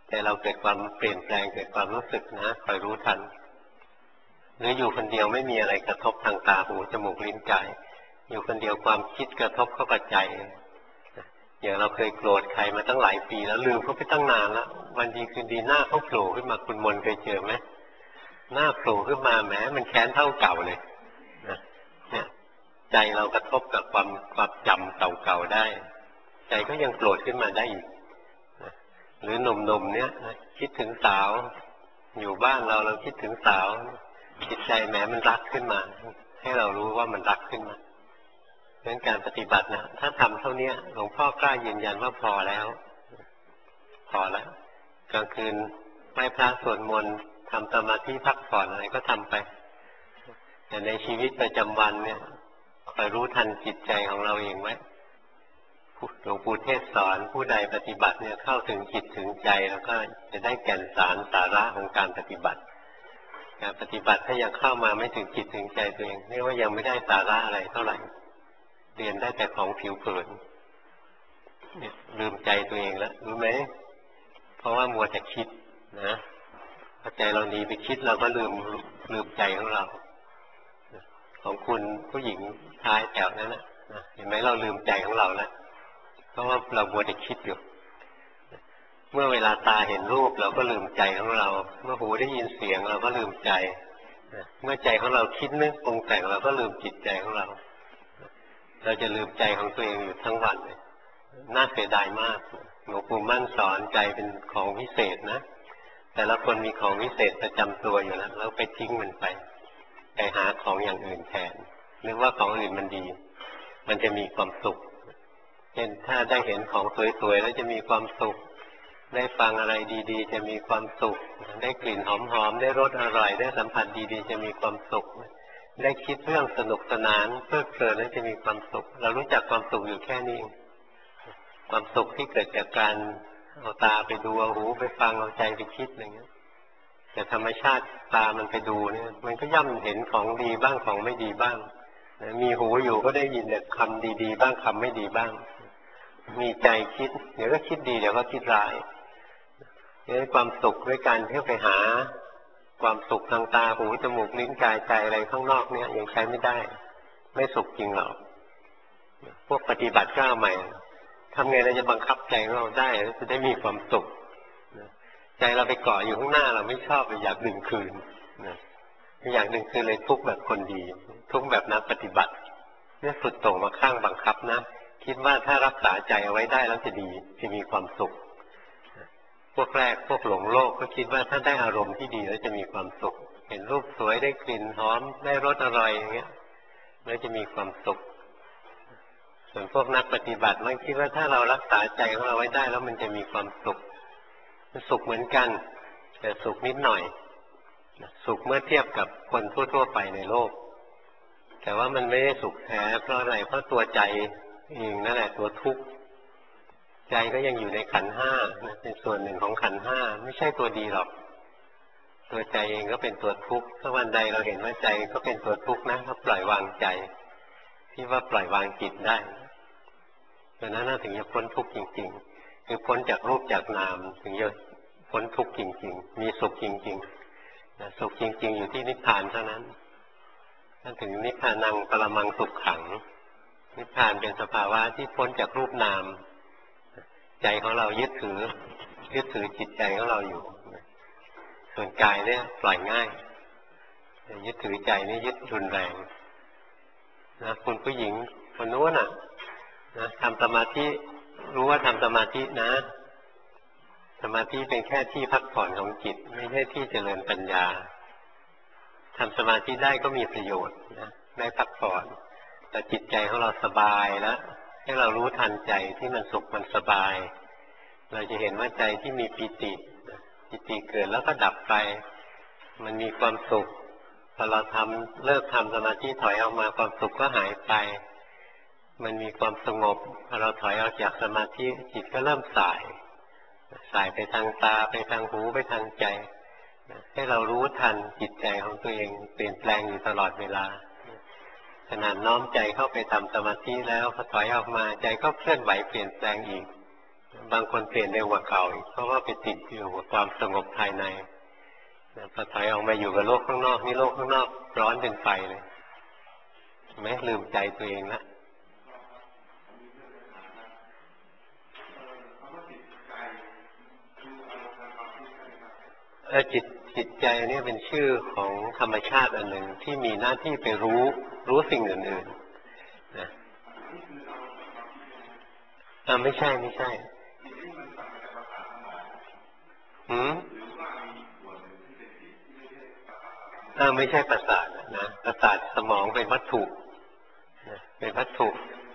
แต่เราเกิดความเปลี่ยนแปลงเกิดความรู้สึกนะคอยรู้ทันหรืออยู่คนเดียวไม่มีอะไรกระทบทางตาหูจมูกลิ้นกายอยู่คนเดียวความคิดกระทบเข้ากับใจอย่างเราเคยโกรธใครมาตั้งหลายปีแล้วลืมเขาไปตั้งนานแล้ววันดีคืนดีหน้าเขาโผล่ขึ้นมาคุณมนเคยเจอไหมหน้าโผล่ขึ้นมาแหมมันแค้นเท่าเก่าเลยนะเนี่ยใจเรากระทบกับความจำเก่าๆได้ใจก็ยังโกรธขึ้นมาได้อีกหรือหนุ่มๆเนี่ยคิดถึงสาวอยู่บ้านเราคิดถึงสาวจิตใจแหมมันรักขึ้นมาให้เรารู้ว่ามันรักขึ้นมาเพราะฉะนั้นการปฏิบัตินะถ้าทำเท่านี้หลวงพ่อกล้ายืนยันว่าพอแล้วกลางคืนไหว้พระสวดมนต์ทำสมาธิพักผ่อนอะไรก็ทำไปแต่ในชีวิตประจำวันเนี่ยคอยรู้ทันจิตใจของเราเองไว้หลวงปู่เทศสอนผู้ใดปฏิบัติเนี่ยเข้าถึงจิตถึงใจแล้วก็จะได้แก่นสารสาระของการปฏิบัติการปฏิบัติถ้ายังเข้ามาไม่ถึงจิตถึงใจตัวเองเรียกว่ายังไม่ได้สาระอะไรเท่าไหร่เรียนได้แต่ของผิวเผินเนี่ยลืมใจตัวเองแล้วรู้ไหมเพราะว่ามัวแต่คิดนะพอใจเราหนีไปคิดเราก็ลืมใจของเราของคุณผู้หญิงท้ายแถวนั้นนะเห็นไหมเราลืมใจของเราแล้วเพราะว่าเรามัวแต่คิดอยู่เมื่อเวลาตาเห็นรูปเราก็ลืมใจของเราเมื่อหูได้ยินเสียงเราก็ลืมใจเมื่อใจของเราคิดนึกปรุงแต่งเราก็ลืมจิตใจของเราเราจะลืมใจของตัวเองอยู่ทั้งวันเลยน่าเสียดายมากหลวงปู่มั่นสอนใจเป็นของวิเศษนะแต่ละคนมีของวิเศษประจำตัวอยู่แล้วเราไปทิ้งมันไปหาของอย่างอื่นแทนนึกว่าของอื่นมันดีมันจะมีความสุขเช่นถ้าได้เห็นของสวยๆแล้วจะมีความสุขได้ฟังอะไรดีๆจะมีความสุขได้กลิ่นหอมๆได้รสอร่อยได้สัมผัสดีๆจะมีความสุขได้คิดเรื่องสนุกสนานเพลิดเพลินแล้วจะมีความสุขเรารู้จักความสุขอยู่แค่นี้ความสุขที่เกิดจากการเอาตาไปดูเอาหูไปฟังเอาใจไปคิดอะไรเงี้ยแต่ธรรมชาติตามันไปดูเนี่ยมันก็ย่อมเห็นของดีบ้างของไม่ดีบ้างมีหูอยู่ก็ได้ยินแต่คำดีๆบ้างคำไม่ดีบ้างมีใจคิดเดี๋ยวก็คิดดีเดี๋ยวก็คิดร้ายนี่ความสุขด้วยการที่ไปหาความสุขทางตาหูจมูกลิ้นกายใจอะไรข้างนอกเนี่ยยังใช้ไม่ได้ไม่สุขจริงหรอกพวกปฏิบัติก้าวใหม่ทำไงเราจะบังคับใจเราได้จะได้มีความสุขใจเราไปเกาะอยู่ข้างหน้าเราไม่ชอบเราอยากดึงคืนอยากดึงคืนเลยทุกข์แบบคนดีทุกข์แบบนักปฏิบัติเนี่ยสุดโต่งมาข้างบังคับนะคิดว่าถ้ารักษาใจเอาไว้ได้แล้วจะดีจะมีความสุขพวกแรกพวกหลงโลกก็คิดว่าถ้าได้อารมณ์ที่ดีแล้วจะมีความสุขเห็นรูปสวยได้กลิ่นหอมได้รสอร่อยอย่างเงี้ยแล้วจะมีความสุขส่วนพวกนักปฏิบัติมันคิดว่าถ้าเรารักษาใจของเราไว้ได้แล้วมันจะมีความสุขมันสุขเหมือนกันแต่สุขนิดหน่อยสุขเมื่อเทียบกับคนทั่วๆไปในโลกแต่ว่ามันไม่ได้สุขแท้เพราะอะไรเพราะตัวใจเองนั่นแหละตัวทุกข์ใจก็ยังอยู่ในขันธ์ห้าเป็นส่วนหนึ่งของขันธ์ห้าไม่ใช่ตัวดีหรอกตัวใจเองก็เป็นตัวทุกข์ถ้าวันใดเราเห็นว่าใจก็เป็นตัวทุกข์นะก็ปล่อยวางใจที่ว่าปล่อยวางจิตได้ดังนั้นถึงจะพ้นทุกข์จริงๆคือพ้นจากรูปจากนามถึงจะพ้นทุกข์จริงๆมีสุขจริงๆสุขจริงๆอยู่ที่นิพพานเท่านั้นถ้าถึงนิพพานังปรมังสุขขังนิพพานเป็นสภาวะที่พ้นจากรูปนามใจของเรายึดถือจิตใจของเราอยู่ส่วนกายเนี่ยปล่อยง่ายยึดถือใจนี่ยึดรุนแรงนะคุณผู้หญิงคนนู้นน่ะนะทำสมาธิรู้ว่าทำสมาธินะสมาธิเป็นแค่ที่พักผ่อนของจิตไม่ใช่ที่เจริญปัญญาทำสมาธิได้ก็มีประโยชน์นะได้พักผ่อนแต่จิตใจของเราสบายแล้วให้เรารู้ทันใจที่มันสุขมันสบายเราจะเห็นว่าใจที่มีปิติเกิดแล้วก็ดับไปมันมีความสุขพอเราเลิกทำสมาธิถอยออกมาความสุขก็หายไปมันมีความสงบพอเราถอยออกจากสมาธิจิตก็เริ่มสายไปทางตาไปทางหูไปทางใจให้เรารู้ทันจิตใจของตัวเองเปลี่ยนแปลงอยู่ตลอดเวลาขนาดน้อมใจเข้าไปทำสมาธิแล้วพอถอยออกมาใจก็เคลื่อนไหวเปลี่ยนแปลงอีกบางคนเปลี่ยนเร็วกว่าเก่าอีกเพราะว่าไปติดอยู่กับความสงบภายในพอถอยออกมาอยู่กับโลกข้างนอกนี่โลกข้างนอกร้อนเป็นไฟเลยไม่ลืมใจตัวเองละจิตใจนี่เป็นชื่อของธรรมชาติอันหนึ่งที่มีหน้าที่ไปรู้สิ่งอื่นๆนะไม่ใช่หืมไม่ใช่ประสาทนะประสาทสมองเป็นวัตถุนะเป็นวัตถุ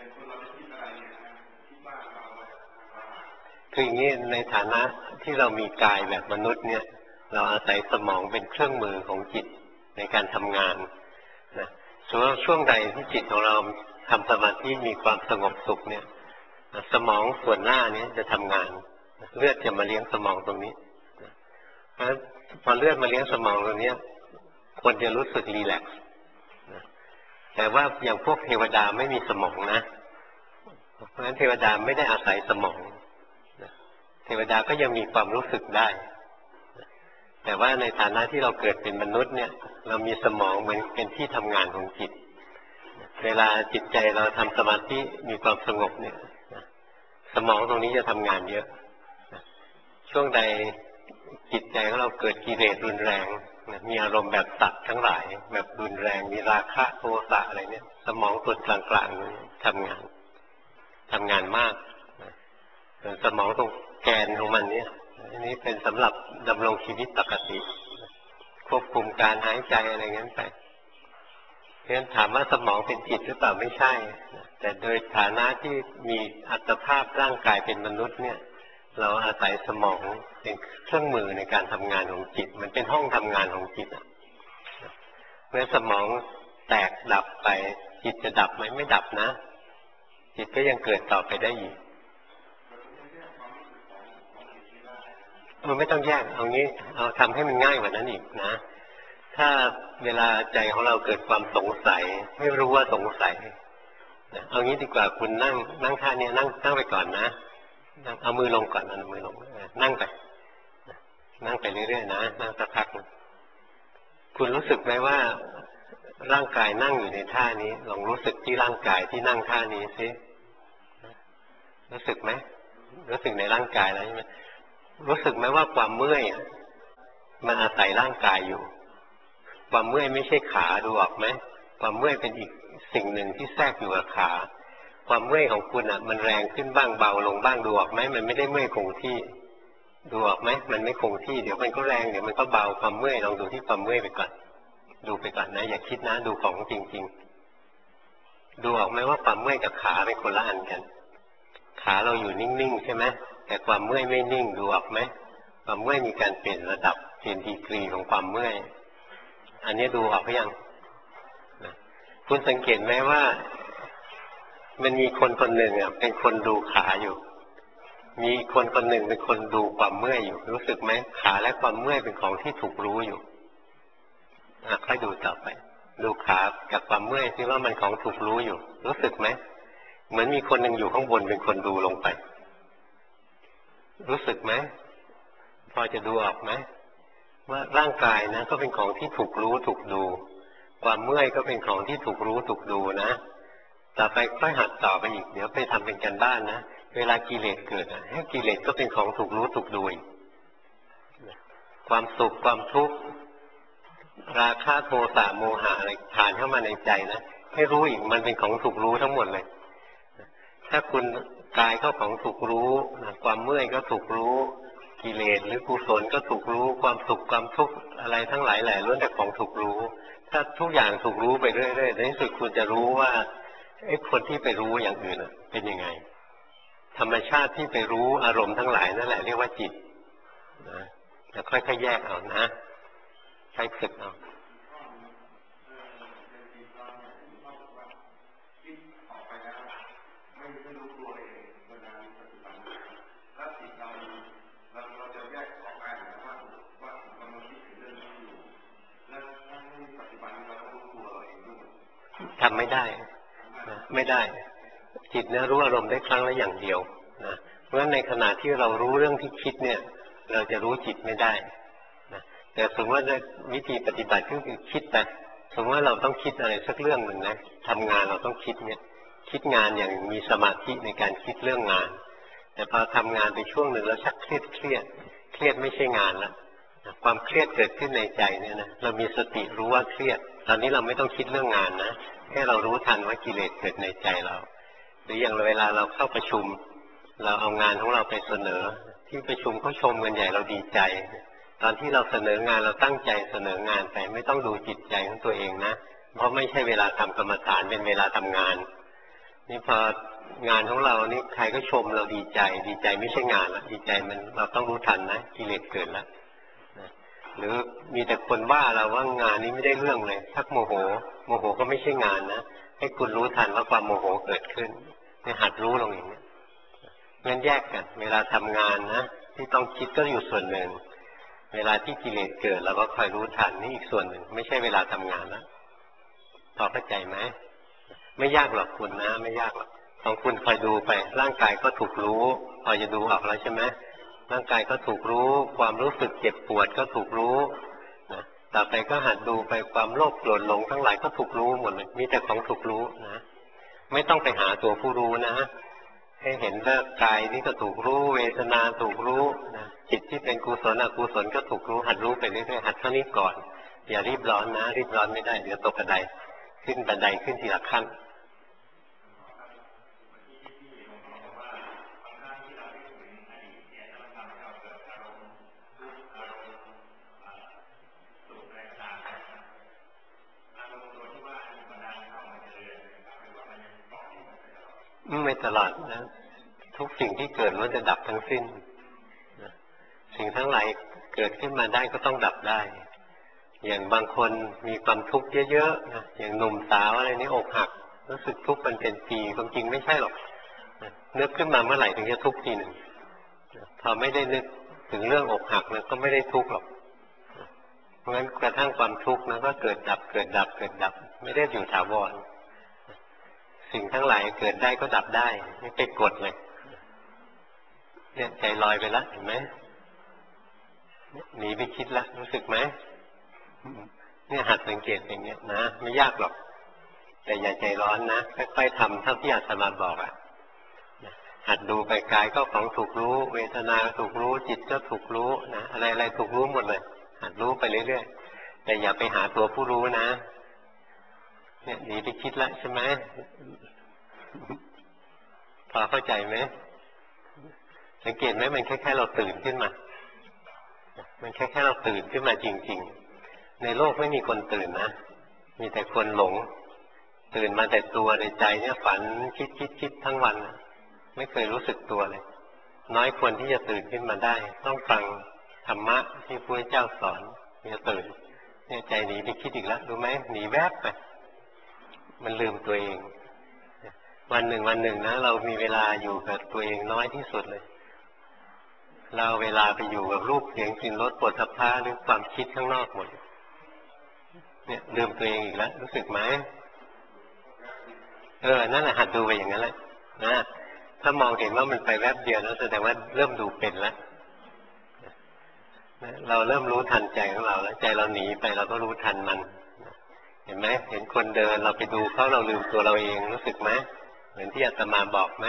คืออย่างนี้ในฐานะที่เรามีกายแบบมนุษย์เนี่ยเราอาศัยสมองเป็นเครื่องมือของจิตในการทำงานนะส่วนช่วงใดที่จิตของเราทำสมาธิมีความสงบสุขเนี่ยสมองส่วนหน้านี้จะทำงานเลือดจะมาเลี้ยงสมองตรงนี้เพราะพอเลือดมาเลี้ยงสมองตรงนี้คนจะรู้สึกรีแลกซ์แต่ว่าอย่างพวกเทวดาไม่มีสมองนะเพราะฉะนั้นเทวดาไม่ได้อาศัยสมองเทวดาก็ยังมีความรู้สึกได้แต่ว่าในฐานะที่เราเกิดเป็นมนุษย์เนี่ยเรามีสมองเหมือนเป็นที่ทำงานของจิตเวลาจิตใจเราทำสมาธิมีความสงบเนี่ยสมองตรงนี้จะทำงานเยอะช่วงใดจิตใจของเราเกิดกิเลสรุนแรงมีอารมณ์แบบสัตว์ทั้งหลายแบบรุนแรงมีราคะโทสะอะไรเนี่ยสมองส่วนกลางๆทำงานมากสมองตรงแกนของมันเนี่ยอันนี้เป็นสำหรับดำรงชีวิตปกติควบคุมการหายใจอะไรงั้นไปเพราะฉะนั้นถามว่าสมองเป็นจิตหรือเปล่าไม่ใช่แต่โดยฐานะที่มีอัตภาพร่างกายเป็นมนุษย์เนี่ยเราอาศัยสมองเป็นเครื่องมือในการทำงานของจิตมันเป็นห้องทำงานของจิตเมื่อสมองแตกดับไปจิตจะดับไหมไม่ดับนะจิตก็ยังเกิดต่อไปได้อีกไม่ต้องแยกเอางี้เอาทำให้มันง่ายกว่านั้นอีกนะถ้าเวลาใจของเราเกิดความสงสัยไม่รู้ว่าสงสัยเอางี้ดีกว่าคุณนั่งท่านี้นั่งไปก่อนนะเอามือลงก่อนเอามือลงนั่งไปเรื่อยๆนะนั่งสักพักคุณรู้สึกไหมว่าร่างกายนั่งอยู่ในท่านี้ลองรู้สึกที่ร่างกายที่นั่งท่านี้สิรู้สึกไหมรู้สึกในร่างกายแล้วใช่ไหมรู้สึกไหมว่าความเมื่อยมันอาศัยร่างกายอยู่ความเมื่อยไม่ใช่ขาดูออกไหมความเมื่อยเป็นอีกสิ่งหนึ่งที่แทรกอยู่กับขาความเมื่อยของคุณมันแรงขึ้นบ้างเบาลงบ้างดูออกไหมมันไม่ได้เมื่อยคงที่ดูออกไหมมันไม่คงที่เดี๋ยวมันก็แรงเดี๋ยวมันก็เบาความเมื่อยลองดูที่ความเมื่อยไปก่อนดูไปก่อนนะอย่าคิดนะดูของจริงๆดูออกไหมว่าความเมื่อยกับขาเป็นคนละอันกันขาเราอยู่นิ่งๆใช่ไหมแต่ความเมื่อยไม่นิ่งดูออกไหมความเมื่อยมีการเปลี่ยนระดับเปลี่ยนดีกรีของความเมื่อยอันนี้ดูออกหรือยังคุณสังเกตไหมว่ามันมีคนหนึ่งเป็นคนดูขาอยู่มีคนหนึ่งเป็นคนดูความเมื่อยอยู่รู้สึกไหมขาและความเมื่อยเป็นของที่ถูกรู้อยู่ค่อยดูต่อไปดูขากับความเมื่อยซิว่ามันของถูกรู้อยู่รู้สึกไหมเหมือนมีคนหนึ่งอยู่ข้างบนเป็นคนดูลงไปรู้สึกไหมพอจะดูออกไหมว่าร่างกายนะก็เป็นของที่ถูกรู้ถูกดูความเมื่อยก็เป็นของที่ถูกรู้ถูกดูนะต่อไปค่อยหัดต่อไปอีกเดี๋ยวไปทำเป็นการบ้านนะเวลากิเลสเกิดให้กิเลสก็เป็นของถูกรู้ถูกดูความสุขความทุกข์ราคะโทสะโมหะอะไรผ่านเข้ามาในใจนะให้รู้อีกมันเป็นของถูกรู้ทั้งหมดเลยถ้าคุณกายก็ของถูกรู้ความเมื่อยก็ถูกรู้กิเลสหรือกุศลก็ถูกรู้ความสุขความทุกข์อะไรทั้งหลายแหล่ล้วนแต่ของถูกรู้ถ้าทุกอย่างถูกรู้ไปเรื่อยๆในที่สุดคุณจะรู้ว่าไอ้คนที่ไปรู้อย่างอื่นเป็นยังไงธรรมชาติที่ไปรู้อารมณ์ทั้งหลายนั่นแหละเรียกว่าจิตนะแล้วค่อยๆแยกเอานะใช้ฝึกเอาทำไม่ได้จิตเนี่ยรู้อารมณ์ได้ครั้งละอย่างเดียวนะราะฉะนั้นในขณะที่เรารู้เรื่องที่คิดเนี่ยเราจะรู้จิตไม่ได้นะแต่สมมติว่าวิธีปฏิบัติก็คือคิดไปสมมติว่าเราต้องคิดอะไรสักเรื่องหนึ่งนะทำงานเราต้องคิดเนี่ยคิดงานอย่างมีสมาธิในการคิดเรื่องงานแต่พอทำงานไปช่วงหนึ่งแล้วชักเครียดไม่ใช่งานละความเครียดเกิดขึ้นในใจเนี่ยนะเรามีสติรู้ว่าเครียดตอนนี้เราไม่ต้องคิดเรื่องงานนะแค่เรารู้ทันว่ากิเลสเกิดในใจเราหรืออย่างเวลาเราเข้าประชุมเราเอางานของเราไปเสนอที่ประชุมเขาชมกันใหญ่เราดีใจตอนที่เราเสนองานเราตั้งใจเสนองานไปไม่ต้องดูจิตใจของตัวเองนะเพราะไม่ใช่เวลาทำกรรมฐานเป็นเวลาทำงานนี่พองานของเรานี่ใครก็ชมเราดีใจไม่ใช่งานละดีใจมันเราต้องรู้ทันนะกิเลสเกิดแล้วหรือมีแต่คนว่าเราว่างานนี้ไม่ได้เรื่องเลยทักโมโหก็ไม่ใช่งานนะให้คุณรู้ทันว่าความโมโหเกิดขึ้นให้หัดรู้ลงอย่างนี้งั้นแยกกันเวลาทำงานนะที่ต้องคิดก็อยู่ส่วนหนึ่งเวลาที่กิเลสเกิดเราก็คอยรู้ทันนี่อีกส่วนหนึ่งไม่ใช่เวลาทำงานนะพอเข้าใจไหมไม่ยากหรอกคุณนะไม่ยากหรอกของคุณคอยดูไปร่างกายก็ถูกรู้พอจะดูออกแล้วใช่ไหมร่างกายก็ถูกรู้ความรู้สึกเจ็บปวดก็ถูกรู้นะต่อไปก็หัดดูไปความโลภโกรธหลงทั้งหลายก็ถูกรู้หมดเลยมีแต่ของถูกรู้นะไม่ต้องไปหาตัวผู้รู้นะให้เห็นว่ากายนี่ก็ถูกรู้เวทนาถูกรู้นะจิตที่เป็นกุศลอกุศลก็ถูกรู้หัดรู้ไปเรื่อยๆหัดเท่านี้ก่อนอย่ารีบร้อนนะรีบร้อนไม่ได้เดี๋ยวตกบันไดขึ้นบันไดขึ้นทีละขั้นไม่ตลอดนะทุกสิ่งที่เกิดล้วนจะดับทั้งสิ้นสิ่งทั้งหลายเกิดขึ้นมาได้ก็ต้องดับได้อย่างบางคนมีความทุกข์เยอะๆนะอย่างหนุ่มสาวอะไรนี่อกหักรู้สึกทุกข์มันเป็นปีความจริงไม่ใช่หรอกนึกขึ้นมาเมื่อไหร่ถึงจะทุกข์ทีหนึ่งพอไม่ได้นึกถึงเรื่องอกหักนะก็ไม่ได้ทุกข์หรอกเพราะงั้นกระทั่งความทุกข์นะก็เกิดดับไม่ได้อยู่ถาวรสิ่งทั้งหลายเกิดได้ก็ดับได้ไม่ไปกดเลยเนี่ยใจลอยไปแล้วเห็นไหมหนีไปคิดแล้วรู้สึกไหมเนี่ยหัดสังเกตอย่างเงี้ยนะไม่ยากหรอกแต่อย่าใจร้อนนะค่อยๆทำเท่าที่อาตมาบอกอ่ะหัดดูไปกายก็ของถูกรู้เวทนาถูกรู้จิตก็ถูกรู้นะอะไรถูกรู้หมดเลยหัดรู้ไปเรื่อยๆแต่อย่าไปหาตัวผู้รู้นะเนี่ยหนีไปคิดแล้วใช่ไหมพอเข้าใจไหมสังเกตไหมมันแค่เราตื่นขึ้นมามันแค่เราตื่นขึ้นมาจริงๆในโลกไม่มีคนตื่นนะมีแต่คนหลงตื่นมาแต่ตัวในใจเนี่ยฝันคิดทั้งวันไม่เคยรู้สึกตัวเลยน้อยคนที่จะตื่นขึ้นมาได้ต้องฟังธรรมะที่พระเจ้าสอนจะตื่นเนี่ยใจหนีไปคิดอีกแล้วรู้ไหมหนีแวบไปมันลืมตัวเองวันหนึ่งนะเรามีเวลาอยู่กับตัวเองน้อยที่สุดเลยเราเวลาไปอยู่กับรูปเสียงกลิ่นรสโผฏฐัพพะหรือความคิดข้างนอกหมดเนี่ยลืมตัวเองอีกแล้วรู้สึกไหมนั่นแหละหัดดูไปอย่างนั้นแหละนะถ้ามองเห็นว่ามันไปแวบเดียวแล้วแสดงว่าเริ่มดูเป็นแล้วเราเริ่มรู้ทันใจของเราแล้วใจเราหนีไปเราก็รู้ทันมันเห็นไหมเห็นคนเดินเราไปดูเขาเราลืมตัวเราเองรู้สึกไหมเหมือนที่อาตมาบอกไหม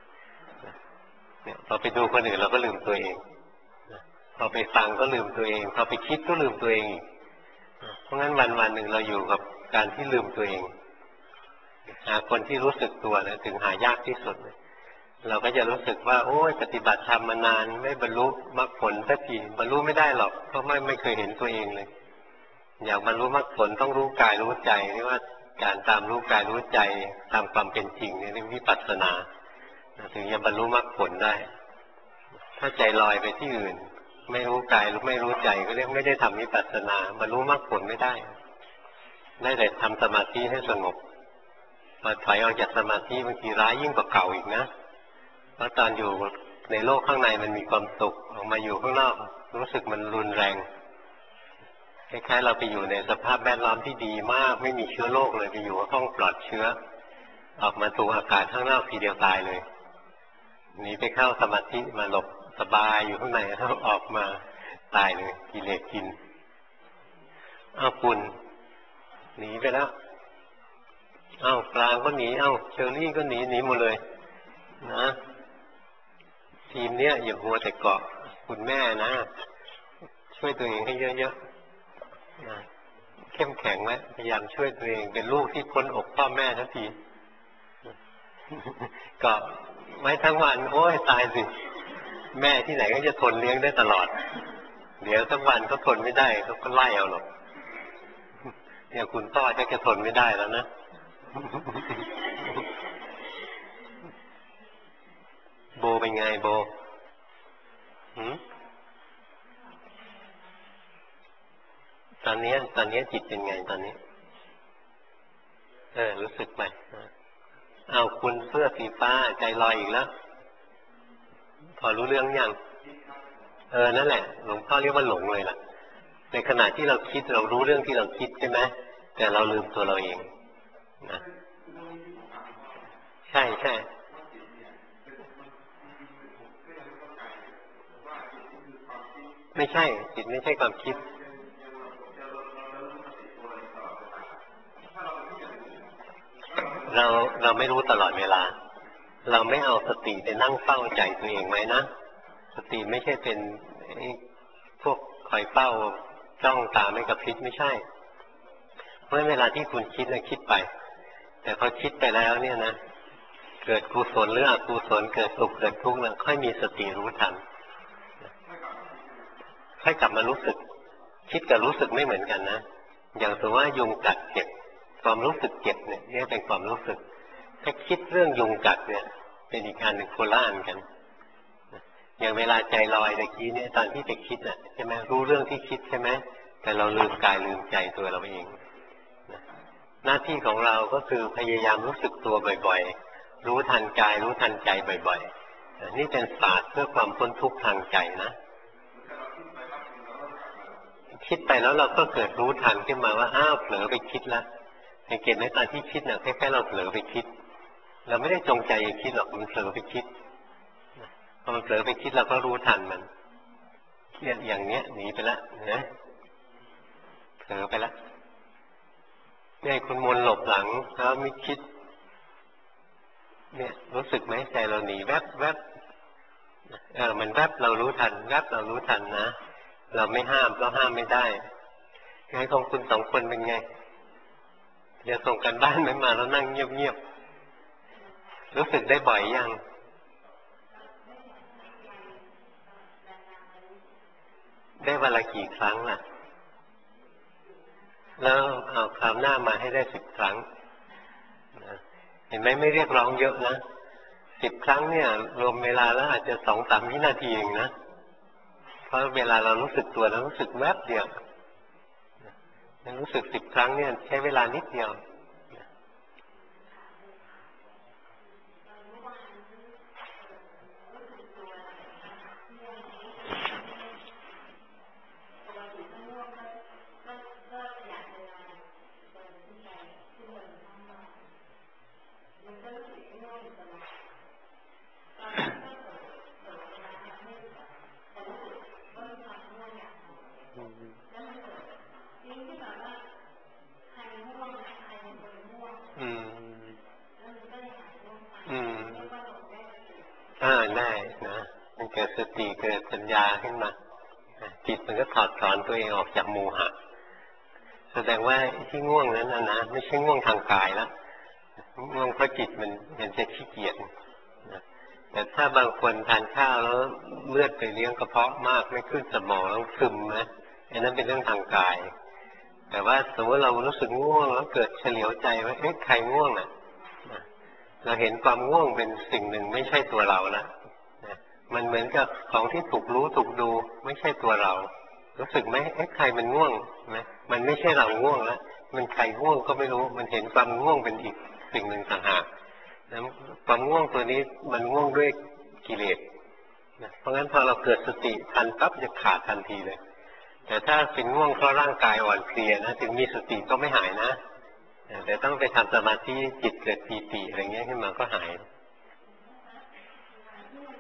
พอไปดูคนอื่นเราก็ลืมตัวเองพอไปฟังก็ลืมตัวเองพอไปคิดก็ลืมตัวเองเพราะงั้นวันหนึ่งเราอยู่กับการที่ลืมตัวเองหาคนที่รู้สึกตัวนะถึงหายากที่สุดเราก็จะรู้สึกว่าโอ้ยปฏิบัติธรรมมานานไม่บรรลุมรรคผลสักทีบรรลุไม่ได้หรอกเพราะไม่เคยเห็นตัวเองเลยอยากบรรลุมรรคผลต้องรู้กายรู้ใจเรียกว่าการตามรู้กายรู้ใจตามความเป็นจริงนี่เรียกวิปัสสนาถึงจะบรรลุมรรคผลได้ถ้าใจลอยไปที่อื่นไม่รู้กายหรือไม่รู้ใจก็เรียกไม่ได้ทำวิปัสสนาบรรลุมรรคผลไม่ได้แต่ทำสมาธิให้สงบพอถอยออกจากสมาธิบางทีร้ายยิ่งกว่าเก่าอีกนะเพราะตอนอยู่ในโลกข้างในมันมีความสุขออกมาอยู่ข้างนอกรู้สึกมันรุนแรงคล้ายๆเราไปอยู่ในสภาพแวดล้อมที่ดีมากไม่มีเชื้อโรคเลยไปอยู่ห้องปลอดเชื้อออกมาถูกอากาศข้างนอกทีเดียวตายเลยหนีไปเข้าสมาธิมาหลบสบายอยู่ข้างในแล้วออกมาตายเลยกิเลสกินปุ่นหนีไปแล้วปลาก็หนีเชอรี่ก็หนีหมดเลยนะทีมเนี้ยอย่าหัวแต่เกาะคุณแม่นะช่วยตัวเองให้เยอะๆนะเข้มแข็งไว้พยายามช่วยตัวเองเป็นลูกที่พ้นอกพ่อแม่ทันทีเกาะไว้ทั้งวันโอ้ยตายสิแม่ที่ไหนก็จะทนเลี้ยงได้ตลอดเดี๋ยวทั้งวันก็ทนไม่ได้เขาก็ไล่เอาหรอกเนี่ยคุณพ่อจะทนไม่ได้แล้วนะโบเป็นไงโบตอนนี้จิตเป็นไงตอนนี้รู้สึกไหมคุณเสื้อสีฟ้าใจลอยอีกแล้วพอรู้เรื่องยังนั่นแหละหลวงพ่อเรียกว่าหลงเลยล่ะในขณะที่เราคิดเรารู้เรื่องที่เราคิดใช่ไหมแต่เราลืมตัวเราเองนะใช่ไม่ใช่จิตไม่ใช่ความคิดเราไม่รู้ตลอดเวลาเราไม่เอาสติไปนั่งเฝ้าใจตัวเองไหมนะสติไม่ใช่เป็นพวกคอยเฝ้าจ้องตาไม่กระพริบไม่ใช่เพราะเวลาที่คุณคิดคิดไปแต่พอคิดไปแล้วเนี่ยนะเกิดกุศลหรืออกุศลเกิดสุขเกิดทุกข์ค่อยมีสติรู้ทันค่อยกลับมารู้สึกคิดกับรู้สึกไม่เหมือนกันนะอย่างสมมติว่ายุงกัดเจ็บความรู้สึกเจ็บเนี่ยเป็นความรู้สึกถ้าคิดเรื่องยุงกัดเนี่ยเป็นอีกอันหนึ่งโคล่านกันอย่างเวลาใจลอยตะกี้เนี่ยตอนที่ไปคิดใช่ไหมรู้เรื่องที่คิดใช่ไหมแต่เราลืมกายลืมใจตัวเราเองหน้าที่ของเราก็คือพยายามรู้สึกตัวบ่อยๆรู้ทันกายรู้ทันใจบ่อยๆนี่เป็นศาสตร์เพื่อความพ้นทุกข์ทางใจนะคิดไปแล้วเราก็เกิดรู้ทันขึ้นมาว่าเผลอไปคิดแล้วสังเกตไหมตอนที่คิดเนี่ยแค่เราเผลอไปคิดเราไม่ได้จงใจจะคิดหรอกมันเผลอไปคิดพอมันเผลอไปคิดเราก็รู้ทันมันอย่างเนี้ยหนีไปแล้วนะเผลอไปแล้วเนี่ยคุณมนหลบหลังแล้วไม่คิดเนี่ยรู้สึกไหมใจเราหนีแวบมันแวบเรารู้ทันแวบเรารู้ทันนะเราไม่ห้ามเราห้ามไม่ได้ไงของคุณสองคนเป็นไงอย่าส่งกันบ้านไม่มาแล้วนั่งเงียบๆรู้สึกได้บ่อยยังได้วันละกี่ครั้งล่ะแล้วเอาคราวหน้ามาให้ได้10 ครั้งเห็นไหมไม่เรียกร้องเยอะนะ10 ครั้งเนี่ยรวมเวลาแล้วอาจจะ2-3 วินาทีเองนะเพราะเวลาเรารู้สึกตัวเรารู้สึกแวบเดียวรู้สึก10 ครั้งเนี่ยใช้เวลานิดเดียวได้นะมันเกิดสติเกิดปัญญาขึ้นมาจิตมันก็ถอดถอนตัวเองออกจากโมหะแสดงว่าที่ง่วงนั้นนะไม่ใช่ง่วงทางกายแล้วง่วงเพราะจิตมันจะขี้เกียจแต่ถ้าบางคนทานข้าวแล้วเลือดไปเลี้ยงกระเพาะมากไม่ขึ้นสมองแล้วซึมนะอันนั้นเป็นเรื่องทางกายแต่ว่าสมมติเรารู้สึกง่วงแล้วเกิดเฉลียวใจว่าเอ๊ะใครง่วงเราเห็นความง่วงเป็นสิ่งหนึ่งไม่ใช่ตัวเราละมันเหมือนกับของที่ถูกรู้ถูกดูไม่ใช่ตัวเรารู้สึกไหมเอ๊ะใครมันง่วงนะมันไม่ใช่เราง่วงแล้วมันใครง่วงก็ไม่รู้มันเห็นความง่วงเป็นอีกสิ่งหนึ่งต่างหากนะความง่วงตัวนี้มันง่วงด้วยกิเลสนะเพราะงั้นพอเราเกิดสติทันปั๊บจะขาดทันทีเลยแต่ถ้าเป็นง่วงเพราะร่างกายอ่อนเพลียนะถึงมีสติก็ไม่หายนะแต่ต้องไปทำสมาธิจิตเกิดปีติอะไรเงี้ยขึ้นมาก็หาย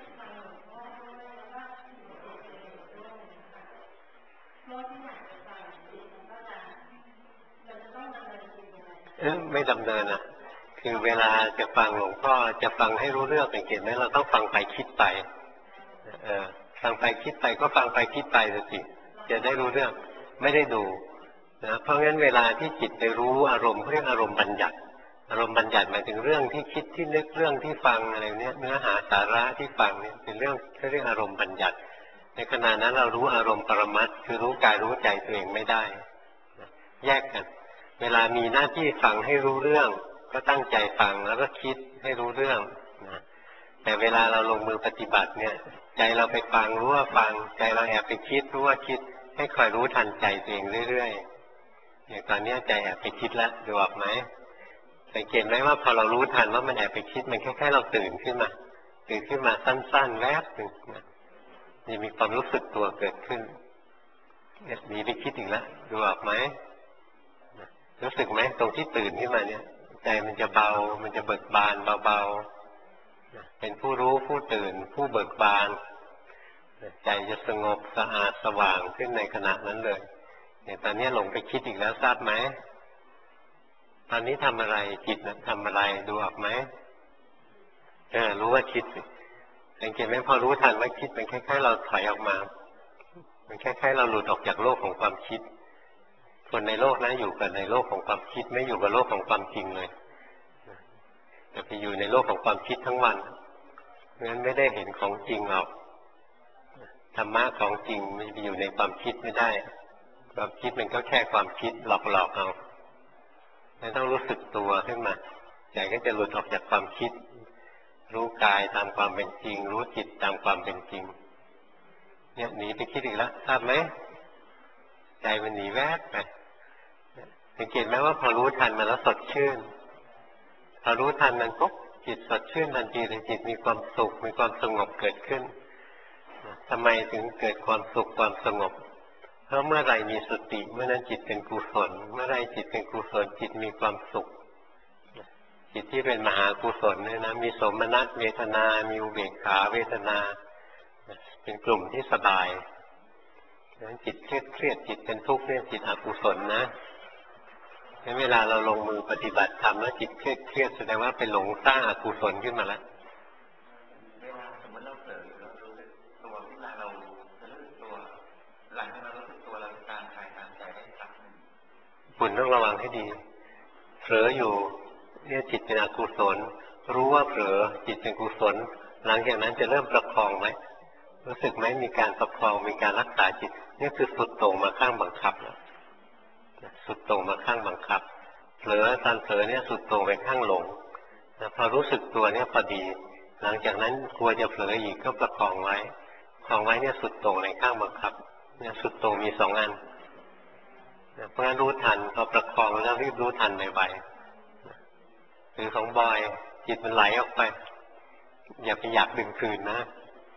ไม่ดำเนินอ่ะคือเวลาจะฟังหลวงพ่อจะฟังให้รู้เรื่องสังเกตไหมเราต้องฟังไปคิดไปฟังไปคิดไปก็ฟังไปคิดไปสิจะได้รู้เรื่องไม่ได้ดูนะเพราะงั้นเวลาที่จิตไปรู้อารมณ์เรียกอารมณ์บัญญัติอารมณ์บัญญัติหมายถึงเรื่องที่คิดที่นึกเรื่องที่ฟังอะไรเนี้ยเนื้อหาสาระที่ฟังเนี่ยเป็นเรื่องที่เรียกอารมณ์บัญญัติในขณะนั้นเรารู้อารมณ์ปรมัตถ์คือรู้กายรู้ใจตัวเองไม่ได้แยกกันเวลามีหน้าที่ฟังให้รู้เรื่องก็ตั้งใจฟังแล้วก็คิดให้รู้เรื่องนะแต่เวลาเราลงมือปฏิบัติเนี่ยใจเราไปฟังรู้ว่าฟังใจเราแอบไปคิดรู้ว่าคิดให้คอยรู้ทันใจตัวเองเรื่อยๆอย่างตอนนี้ใจแอบไปคิดแล้วดูออกไหมสังเกตไหมว่าพอเรารู้ทันว่ามันแอบไปคิดมันแค่เราตื่นขึ้นมาสั้นๆแวบหนึ่งนะจะมีความรู้สึกตัวเกิดขึ้นหนีไปคิดอีกแล้วดูออกไหมรู้สึกไหมตรงที่ตื่นขึ้นมาเนี่ยใจมันจะเบามันจะเบิกบานเบาๆเป็นผู้รู้ผู้ตื่นผู้เบิกบานใจจะสงบสะอาดสว่างขึ้นในขณะนั้นเลยเนี่ยตอนนี้หลงไปคิดอีกแล้วทราบไหมตอนนี้ทำอะไรจิตทำอะไรดูออกไหมรู้ว่าคิดสังเกตไหมพอรู้ทันว่าคิดมันคล้ายๆเราถอยออกมามันคล้ายๆเราหลุดออกจากโลกของความคิดคนในโลกนะอยู่กับในโลกของความคิดไม่อยู่กับโลกของความจริงเลยแต่ไปอยู่ในโลกของความคิดทั้งวันงั้นไม่ได้เห็นของจริงหรอกธรรมะของจริงมันไปอยู่ในความคิดไม่ได้ความคิดมันก็แค่ความคิดหลอกๆเอาไม่ต้องรู้สึกตัวขึ้นมาใจก็จะหลุดออกจากความคิดรู้กายตามความเป็นจริงรู้จิตตามความเป็นจริงเนี่ยหนีไปคิดอีกแล้วทราบไหมใจมันหนีแวบไปสังเกตไหมว่าพอรู้ทันมันแล้วสดชื่นพอรู้ทันมันปุ๊บจิตสดชื่นทันทีเลยจิตมีความสุขมีความสงบเกิดขึ้นทำไมถึงเกิดความสุขความสงบเพราะเมื่อไรมีสติเมื่อนั้นจิตเป็นกุศลเมื่อไรจิตเป็นกุศลจิตมีความสุขจิตที่เป็นมหากุศลเนี่ยนะมีสมนัตเวทนามีอุเบกขาเวทนาเป็นกลุ่มที่สบายจิตเครียดจิตเป็นทุกข์เนี่ยจิตอกุศลนะเวลาเราลงมือปฏิบัติธรรมแล้วจิตเครียดแสดงว่าเป็นหลงสร้างอกุศลขึ้นมาแล้วเวลาสมมติเราเผลอเรารู้สึกตัวเวลาเรารู้สึกตัวหลังจากเรารู้สึกตัวเราการคลายการใจได้ครับคุณต้องระวังให้ดีเผลออยู่เนี่ยจิตเป็นอกุศลรู้ว่าเผลอจิตเป็นกุศลหลังจากนั้นจะเริ่มประคองไหมรู้สึกไหมมีการประคองมีการรักษาจิตนี่คือสุดโต่งมาข้างบังคับแล้วสุดโต่งมาข้างบังคับเผลอตอนเผลอเนี่ยสุดโต่งไปข้างหลงพอรู้สึกตัวเนี่ยพอดีหลังจากนั้นกลัวจะเผลออีกก็ประคองไว้เนี่ยสุดโต่งในข้างบังคับเนี่ยสุดโต่งมีสองอันเพราะงั้นรู้ทันพอประคองแล้วรีบรู้ทันไวๆหรือของบอยจิตมันไหลออกไปอย่าไปอยากดึงคืนนะ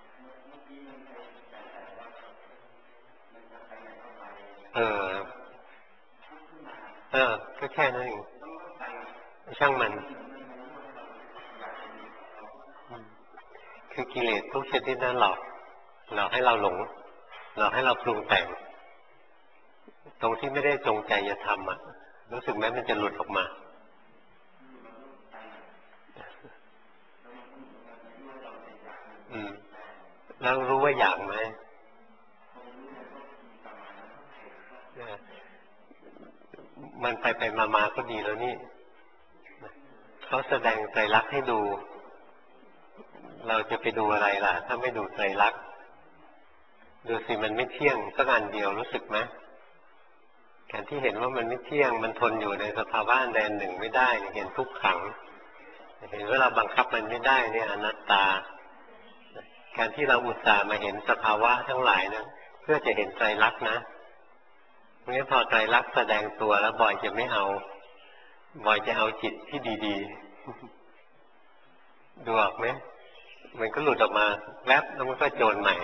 ก็แค่นั้นเองช่างมันคือกิเลสทุกชนิดนั้นหลอกให้เราหลงหลอกให้เราปรุงแต่งตรงที่ไม่ได้จงใจจะทำอ่ะรู้สึกไหมมันจะหลุดออกมาแล้วรู้ว่าอยากไหมมันไปมาก็ดีแล้วนี่เขาแสดงไตรลักษณ์ให้ดูเราจะไปดูอะไรล่ะถ้าไม่ดูไตรลักษณ์ดูสิมันไม่เที่ยงสักอันเดียวรู้สึกไหมการที่เห็นว่ามันไม่เที่ยงมันทนอยู่ในสภาวะแดนหนึ่งไม่ได้เห็นทุกขังเห็นว่าเราบังคับมันไม่ได้เนี่ยอนัตตาการที่เราอุตส่าห์มาเห็นสภาวะทั้งหลายนะเพื่อจะเห็นไตรลักษณ์นะงั้นพอไตรลักษณ์แสดงตัวแล้วบ่อยจะไม่เอาบ่อยจะเอาจิตที่ดีๆดูออกไหมมันก็หลุดออกมาแวบแล้วมันก็โจรใหม่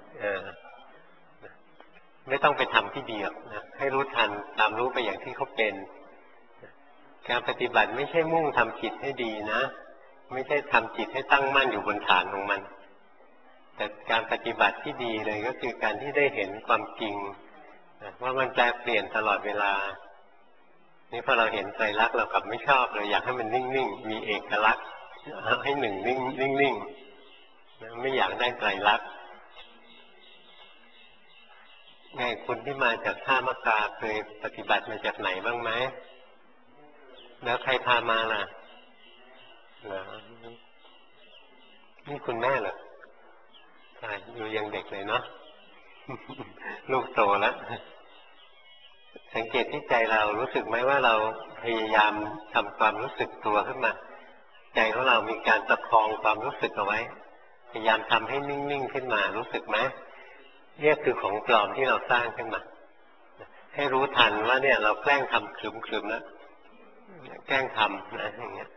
ไม่ต้องไปทำที่ดีหรอกนะให้รู้ทันตามรู้ไปอย่างที่เขาเป็นการปฏิบัติไม่ใช่มุ่งทำจิตให้ดีนะไม่ใช่ทำจิตให้ตั้งมั่นอยู่บนฐานของมันแต่การปฏิบัติที่ดีเลยก็คือการที่ได้เห็นความจริงว่ามันแปรเปลี่ยนตลอดเวลานี่พอเราเห็นไตรลักษณ์เรากลับไม่ชอบเลยอยากให้มันนิ่งๆมีเอกลักษณ์ให้หนึ่งนิ่งๆไม่อยากได้ไตรลักษณ์ไงคุณที่มาจากท่ามะกาเคยปฏิบัติมาจากไหนบ้างไหมแล้วใครพามาล่ะเหรอนี่คุณแม่เหรอใช่อยู่ยังเด็กเลยเนาะลูกโตแล้วสังเกตที่ใจเรารู้สึกไหมว่าเราพยายามทำความรู้สึกตัวขึ้นมาใจของเรามีการประคองความรู้สึกเอาไว้พยายามทำให้นิ่งๆขึ้นมารู้สึกไหมเนี่ยคือของปลอมที่เราสร้างขึ้นมาให้รู้ทันว่าเนี่ยเราแกล้งทำคลึมๆแล้วแกล้งทำนะอย่างเงี้ย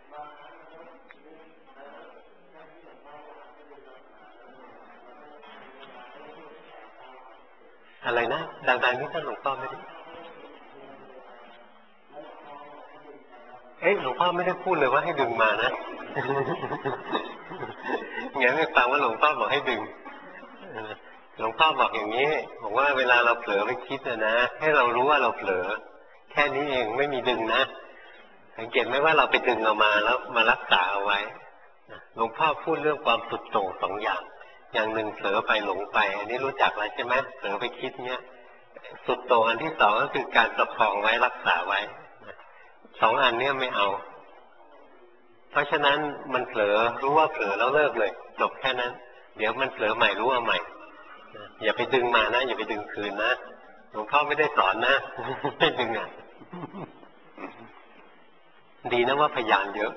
อะไรนะดังๆนี่ท่านหลวงพ่อไม่ได้หลวงพ่อไม่ได้พูดเลยว่าให้ดึงมานะงั้นไม่ฟังว่าหลวงพ่อบอกให้ดึงหลวงพ่อบอกอย่างนี้บอกว่าเวลาเราเผลอไปคิดนะให้เรารู้ว่าเราเผลอแค่นี้เองไม่มีดึงนะสังเกตไหมว่าเราไปดึงออกมาแล้วมารักษาเอาไว้หลวงพ่อพูดเรื่องความสุดโต่งสองอย่างอย่างหนึ่งเผลอไปหลงไปอันนี้รู้จักแล้วใช่ไหมเผลอไปคิดเนี้ยสุดโต่งอันที่สองก็คือการประคองไว้รักษาไว้สองอันเนี้ยไม่เอาเพราะฉะนั้นมันเผลอรู้ว่าเผลอแล้วเลิกเลยจบแค่นั้นเดี๋ยวมันเผลอใหม่รู้ว่าใหม่อย่าไปดึงมานะอย่าไปดึงคืนนะหลวงพ่อไม่ได้สอนนะไม่ดึงอ่ะดีนะว่าพยานเยอะ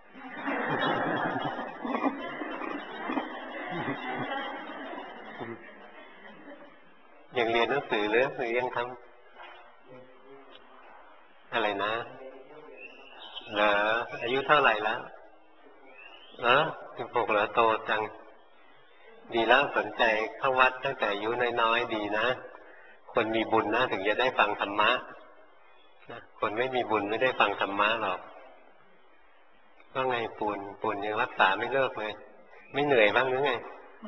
ยังเรียนหนังสือหรือยังทำอะไรนะเหรออายุเท่าไหร่แล้ว16เหรอโตจังดีแล้วสนใจเข้าวัดตั้งแต่อายุน้อยๆดีนะคนมีบุญนะถึงจะได้ฟังธรรมะคนไม่มีบุญไม่ได้ฟังธรรมะหรอกก็ไงปุญยังรักษาไม่เลิกเลยไม่เหนื่อยบ้างหรือไง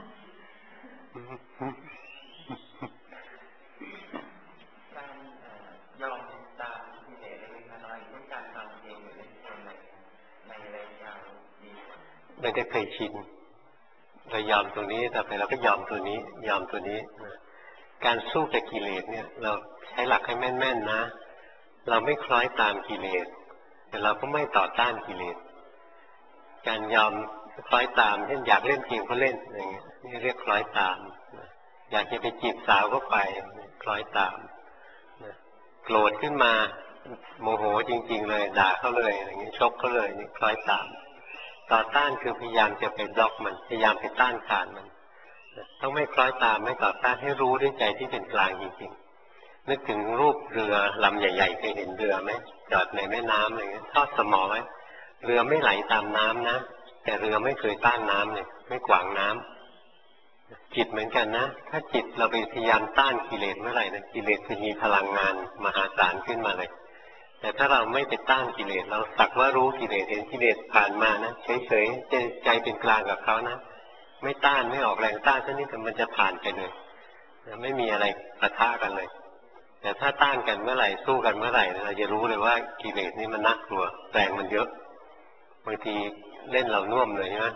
ยอมตามที่เหตุเล็กน้อยต้องการทำเองหรือในระยะดีไม่ได้เคยชินเรายอมตรงนี้แต่ไปเราก็ยอมตัวนี้ยอมตัวนี้การสู้กับกิเลสเนี่ยเราใช้หลักให้แม่นๆนะเราไม่คล้อยตามกิเลสแต่เราก็ไม่ต่อต้านกิเลสการยอมคล้อยตามเช่นอยากเล่นเกมก็เล่นอย่างเงี้ยนี่เรียกคล้อยตามอยากจะไปจีบสาวก็ไปคล้อยตามโกรธขึ้นมาโมโหจริงๆเลยด่าเขาเลยอย่างเงี้ยชกเขาเลยนี่คล้อยตามต่อต้านคือพยายามจะไปบล็อกมันพยายามไปต้านทานมันต้องไม่คล้อยตามไม่ต่อต้านให้รู้ด้วยใจที่เป็นกลางจริงๆนึกถึงรูปเรือลำใหญ่ๆเคยเห็นเรือไหมจอดในแม่น้ำอะไรเงี้ยทอดสมอไว้เรือไม่ไหลตามน้ำนะแต่เรือไม่เคยต้านน้ำเลยไม่ขวางน้ำจิตเหมือนกันนะถ้าจิตเราไปพยายามต้านกิเลสเมื่อไหร่นะกิเลสจะมีพลังงานมหาศาลขึ้นมาเลยแต่ถ้าเราไม่ไปต้านกิเลสเราสักว่ารู้กิเลสเห็นกิเลสผ่านมานะเฉยๆใจเป็นกลางกับเขานะไม่ต้านไม่ออกแรงต้านสักนิดแต่มันจะผ่านไปเลยไม่มีอะไรปะทะกันเลยแต่ถ้าต้านกันเมื่อไหร่สู้กันเมื่อไหร่เราจะรู้เลยว่ากิเลสนี่มันน่ากลัวแรงมันเยอะบางทีเล่นเราน่วมเลยใช่ไหม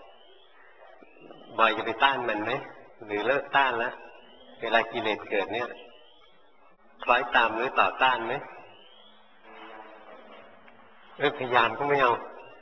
บอยจะไปต้านมันไหมหรือเลิกต้านแล้วเวลากิเลสเกิดเนี่ยคล้อยตามหรือต่อต้านไหมพยายามก็ไม่เอา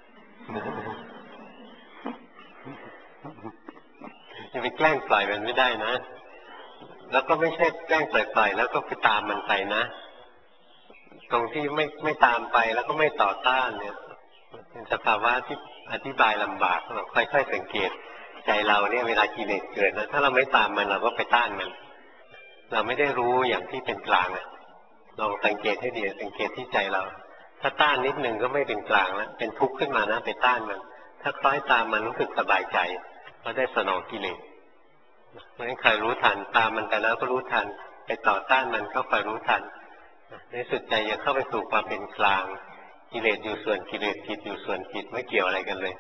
จะไปแกล้งปล่อยมันไม่ได้นะแล้วก็ไม่ใช่แกล้งปล่อยแล้วก็ไปตามมันไปนะตรงที่ไม่ตามไปแล้วก็ไม่ต่อต้านเนี่ยเป็นสภาวะที่อธิบายลำบากเราค่อยๆสังเกตใจเราเนี่ยเวลากิเลสเกิดนะถ้าเราไม่ตามมันเราก็ไปต้านมันเราไม่ได้รู้อย่างที่เป็นกลางอะลองสังเกตให้ดีสังเกตที่ใจเราถ้าต้านนิดนึงก็ไม่เป็นกลางแล้วเป็นทุกข์ขึ้นมานะไปต้านมันถ้าคล้อยตามมันรู้สึกสบายใจเพราะได้สนองกิเลสเพราะฉะนั้นใครรู้ทันตามมันไปแล้วก็รู้ทันไปต่อต้านมันก็คอยรู้ทันในสุดใจจะเข้าไปสู่ความเป็นกลางกิเลสอยู่ส่วนกิเลสจิตอยู่ส่วนจิตไม่เกี่ยวอะไรกันเลย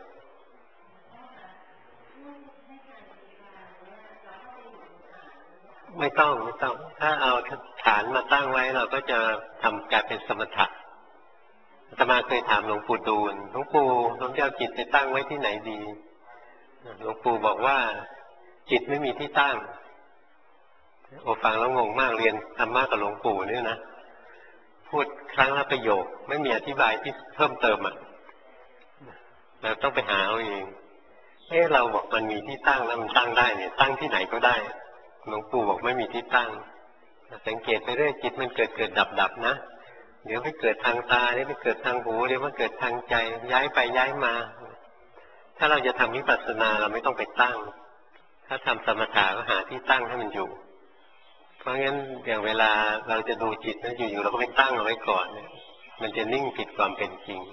ไม่ต้องถ้าเอาฐานมาตั้งไว้เราก็จะทำกลายเป็นสมถะอาตมาเคยถามหลวงปู่ดูลหลวงปู่ผมจะเอาจิตไปตั้งไว้ที่ไหนดีหลวงปู่บอกว่าจิตไม่มีที่ตั้งโอฟังแล้วงงมากเรียนธรรมะกับหลวงปู่นี่นะพูดครั้งละประโยคไม่มีอธิบายที่เพิ่มเติมอ่ะเราต้องไปหาเอาเองเราบอกมันมีที่ตั้งแล้วมันตั้งได้เนี่ยตั้งที่ไหนก็ได้หลวงปู่บอกไม่มีที่ตั้งสังเกตไปเรื่อยจิตมันเกิดดับนะเดี๋ยวไปเกิดทางตาเดี๋ยวไปเกิดทางหูเดี๋ยวมันเกิดทางใจย้ายไปย้ายมาถ้าเราจะทำวิปัสสนาเราไม่ต้องไปตั้งถ้าทำสมถะก็หาที่ตั้งให้มันอยู่เพราะงั้นอย่างเวลาเราจะดูจิตนะอยู่ๆเราก็ไปตั้งเอาไว้ก่อนเนี่ยมันจะนิ่งผิดความเป็นจริง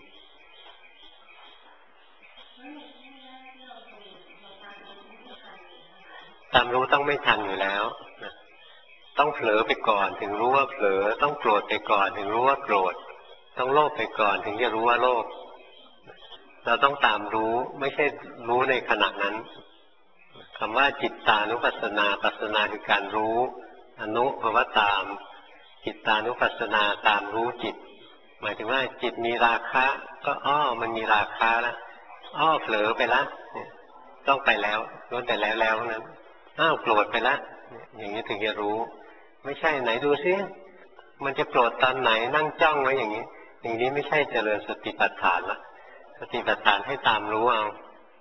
ตามรู้ต้องไม่ทันอยู่แล้วต้องเผลอไปก่อนถึงรู้ว่าเผลอต้องโกรธไปก่อนถึงรู้ว่าโกรธต้องโลภไปก่อนถึงจะรู้ว่าโลภเราต้องตามรู้ไม่ใช่รู้ในขณะนั้นคำว่าจิตตานุปัสสนาปัสสนาคือการรู้อนุภาวะตามจิตตานุปัสสนาตามรู้จิตหมายถึงว่าจิตมีราคะก็มันมีราคะแล้วเผลอไปละต้องไปแล้วรู้แต่แล้วนั้นโกรธไปละอย่างนี้ถึงจะรู้ไม่ใช่ไหนดูซิมันจะโกรธตอนไหนนั่งจ้องไว้อย่างนี้ไม่ใช่เจริญสติปัฏฐานละสติปัฏฐานให้ตามรู้เอา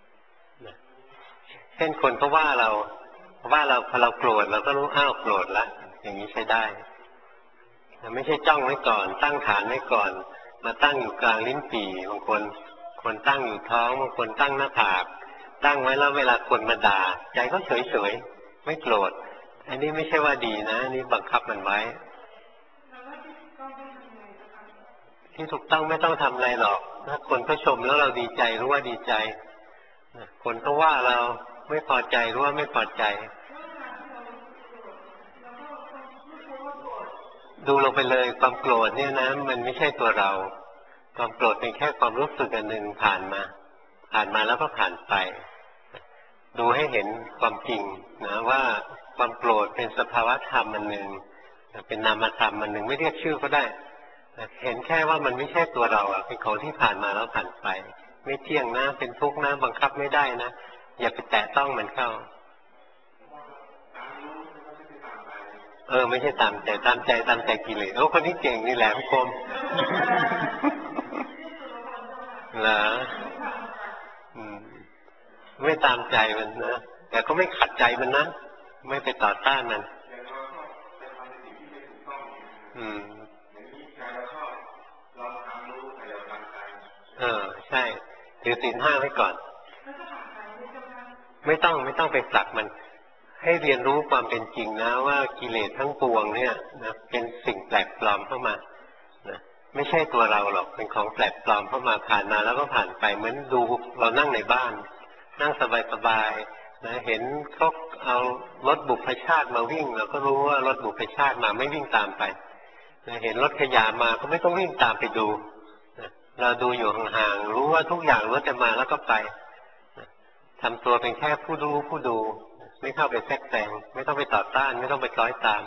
เช่นคนก็ว่าเราพอเราโกรธเราก็รู้โกรธละอย่างนี้ใช้ได้ไม่ใช่จ้องไว้ก่อนตั้งฐานไว้ก่อนมาตั้งอยู่กลางลิ้นปี่บางคนตั้งอยู่ท้องบางคนตั้งหน้าผากตั้งไว้แล้วเวลาคนมาด่าใจก็เฉยไม่โกรธอันนี้ไม่ใช่ว่าดีนะนี่บังคับมันไว้ที่ถูกต้องไม่ต้องทำอะไรหรอกถ้าคนก็ชมแล้วเราดีใจรู้ว่าดีใจคนก็ว่าเราไม่พอใจรู้ว่าไม่พอใจดูลงไปเลยความโกรธเนี่ยนะมันไม่ใช่ตัวเราความโกรธเป็นแค่ความรู้สึกอันหนึ่งผ่านมาแล้วก็ผ่านไปดูให้เห็นความจริงนะว่าความโกรธเป็นสภาวะธรรมอันหนึ่งเป็นนามธรรมอันหนึ่งไม่เรียกชื่อก็ได้เห็นแค่ว่ามันไม่ใช่ตัวเราเป็นของที่ผ่านมาแล้วผ่านไปไม่เที่ยงนะเป็นทุกข์นะบังคับไม่ได้นะอย่าไปแตะต้องมันเข้าไม่ใช่ตามใจตามใจกิเลสคนนี้เก่งนี่แหละพี่คมเหรอไม่ตามใจมันนะแต่ก็ไม่ขัดใจมันนะไม่ไปต่อต้านมันใช่ถือศีล 5ไว้ก่อนไม่ต้องไปผลักมันให้เรียนรู้ความเป็นจริงนะว่ากิเลสทั้งปวงเนี่ยนะเป็นสิ่งแปลกปลอมเข้ามานะไม่ใช่ตัวเราหรอกเป็นของแปลกปลอมเข้ามาผ่านมาแล้วก็ผ่านไปเหมือนดูเรานั่งในบ้านนั่งสบายๆนะเห็นเขาเอารถบุพชาติมาวิ่งเราก็รู้ว่ารถบุพชาติมาไม่วิ่งตามไปนะเห็นรถขยะมาก็ไม่ต้องวิ่งตามไปดูนะเราดูอยู่ห่างๆรู้ว่าทุกอย่างรถจะมาแล้วก็ไปทำตัวเป็นแค่ผู้ดูไม่เข้าไปแทรกแซงไม่ต้องไปต่อต้านไม่ต้องไปคล้อยตาม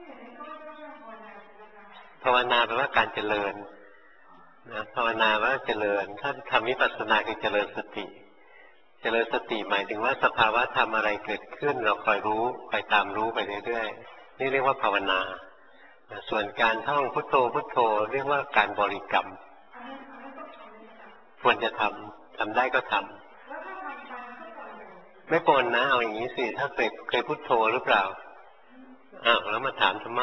ภาวนาแปลว่าการเจริญนะภาวนาว่าเจริญถ้าทำวิปัสสนาคือเจริญสติหมายถึงว่าสภาวะธรรมอะไรเกิดขึ้นเราคอยรู้คอยตามรู้ไปเรื่อยๆนี่เรียกว่าภาวนาส่วนการท่องพุทโธเรียกว่าการบริกรรมควรจะทำได้ก็ทำไม่ปนนะเอาอย่างนี้สิถ้าเคยพุทโธหรือเปล่าแล้วมาถามทำไม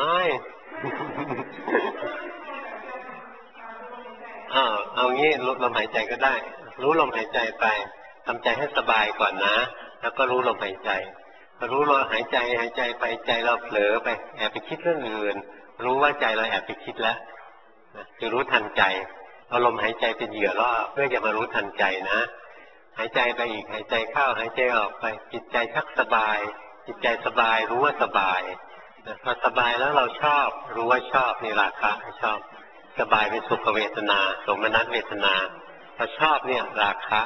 เอางี้รู้ลมหายใจก็ได้รู้ลมหายใจไปทำใจให้สบายก่อนนะแล้วก็รู้ลมหายใจพอรู้ลมหายใจไปใจเราเผลอไปแอบไปคิดเรื่องอื่นรู้ว่าใจเราแอบไปคิดแล้วคือรู้ทันใจเอาลมหายใจเป็นเหยื่อล่อเพื่อจะมารู้ทันใจนะหายใจไปอีกหายใจเข้าหายใจออกไปจิตใจชักสบายจิตใจสบายรู้ว่าสบายพอสบายแล้วเราชอบรู้ว่าชอบนี่ราคะชอบสบายเป็นสุขเวทนาสมนัตเวทนาพอชอบเนี่ยราคะ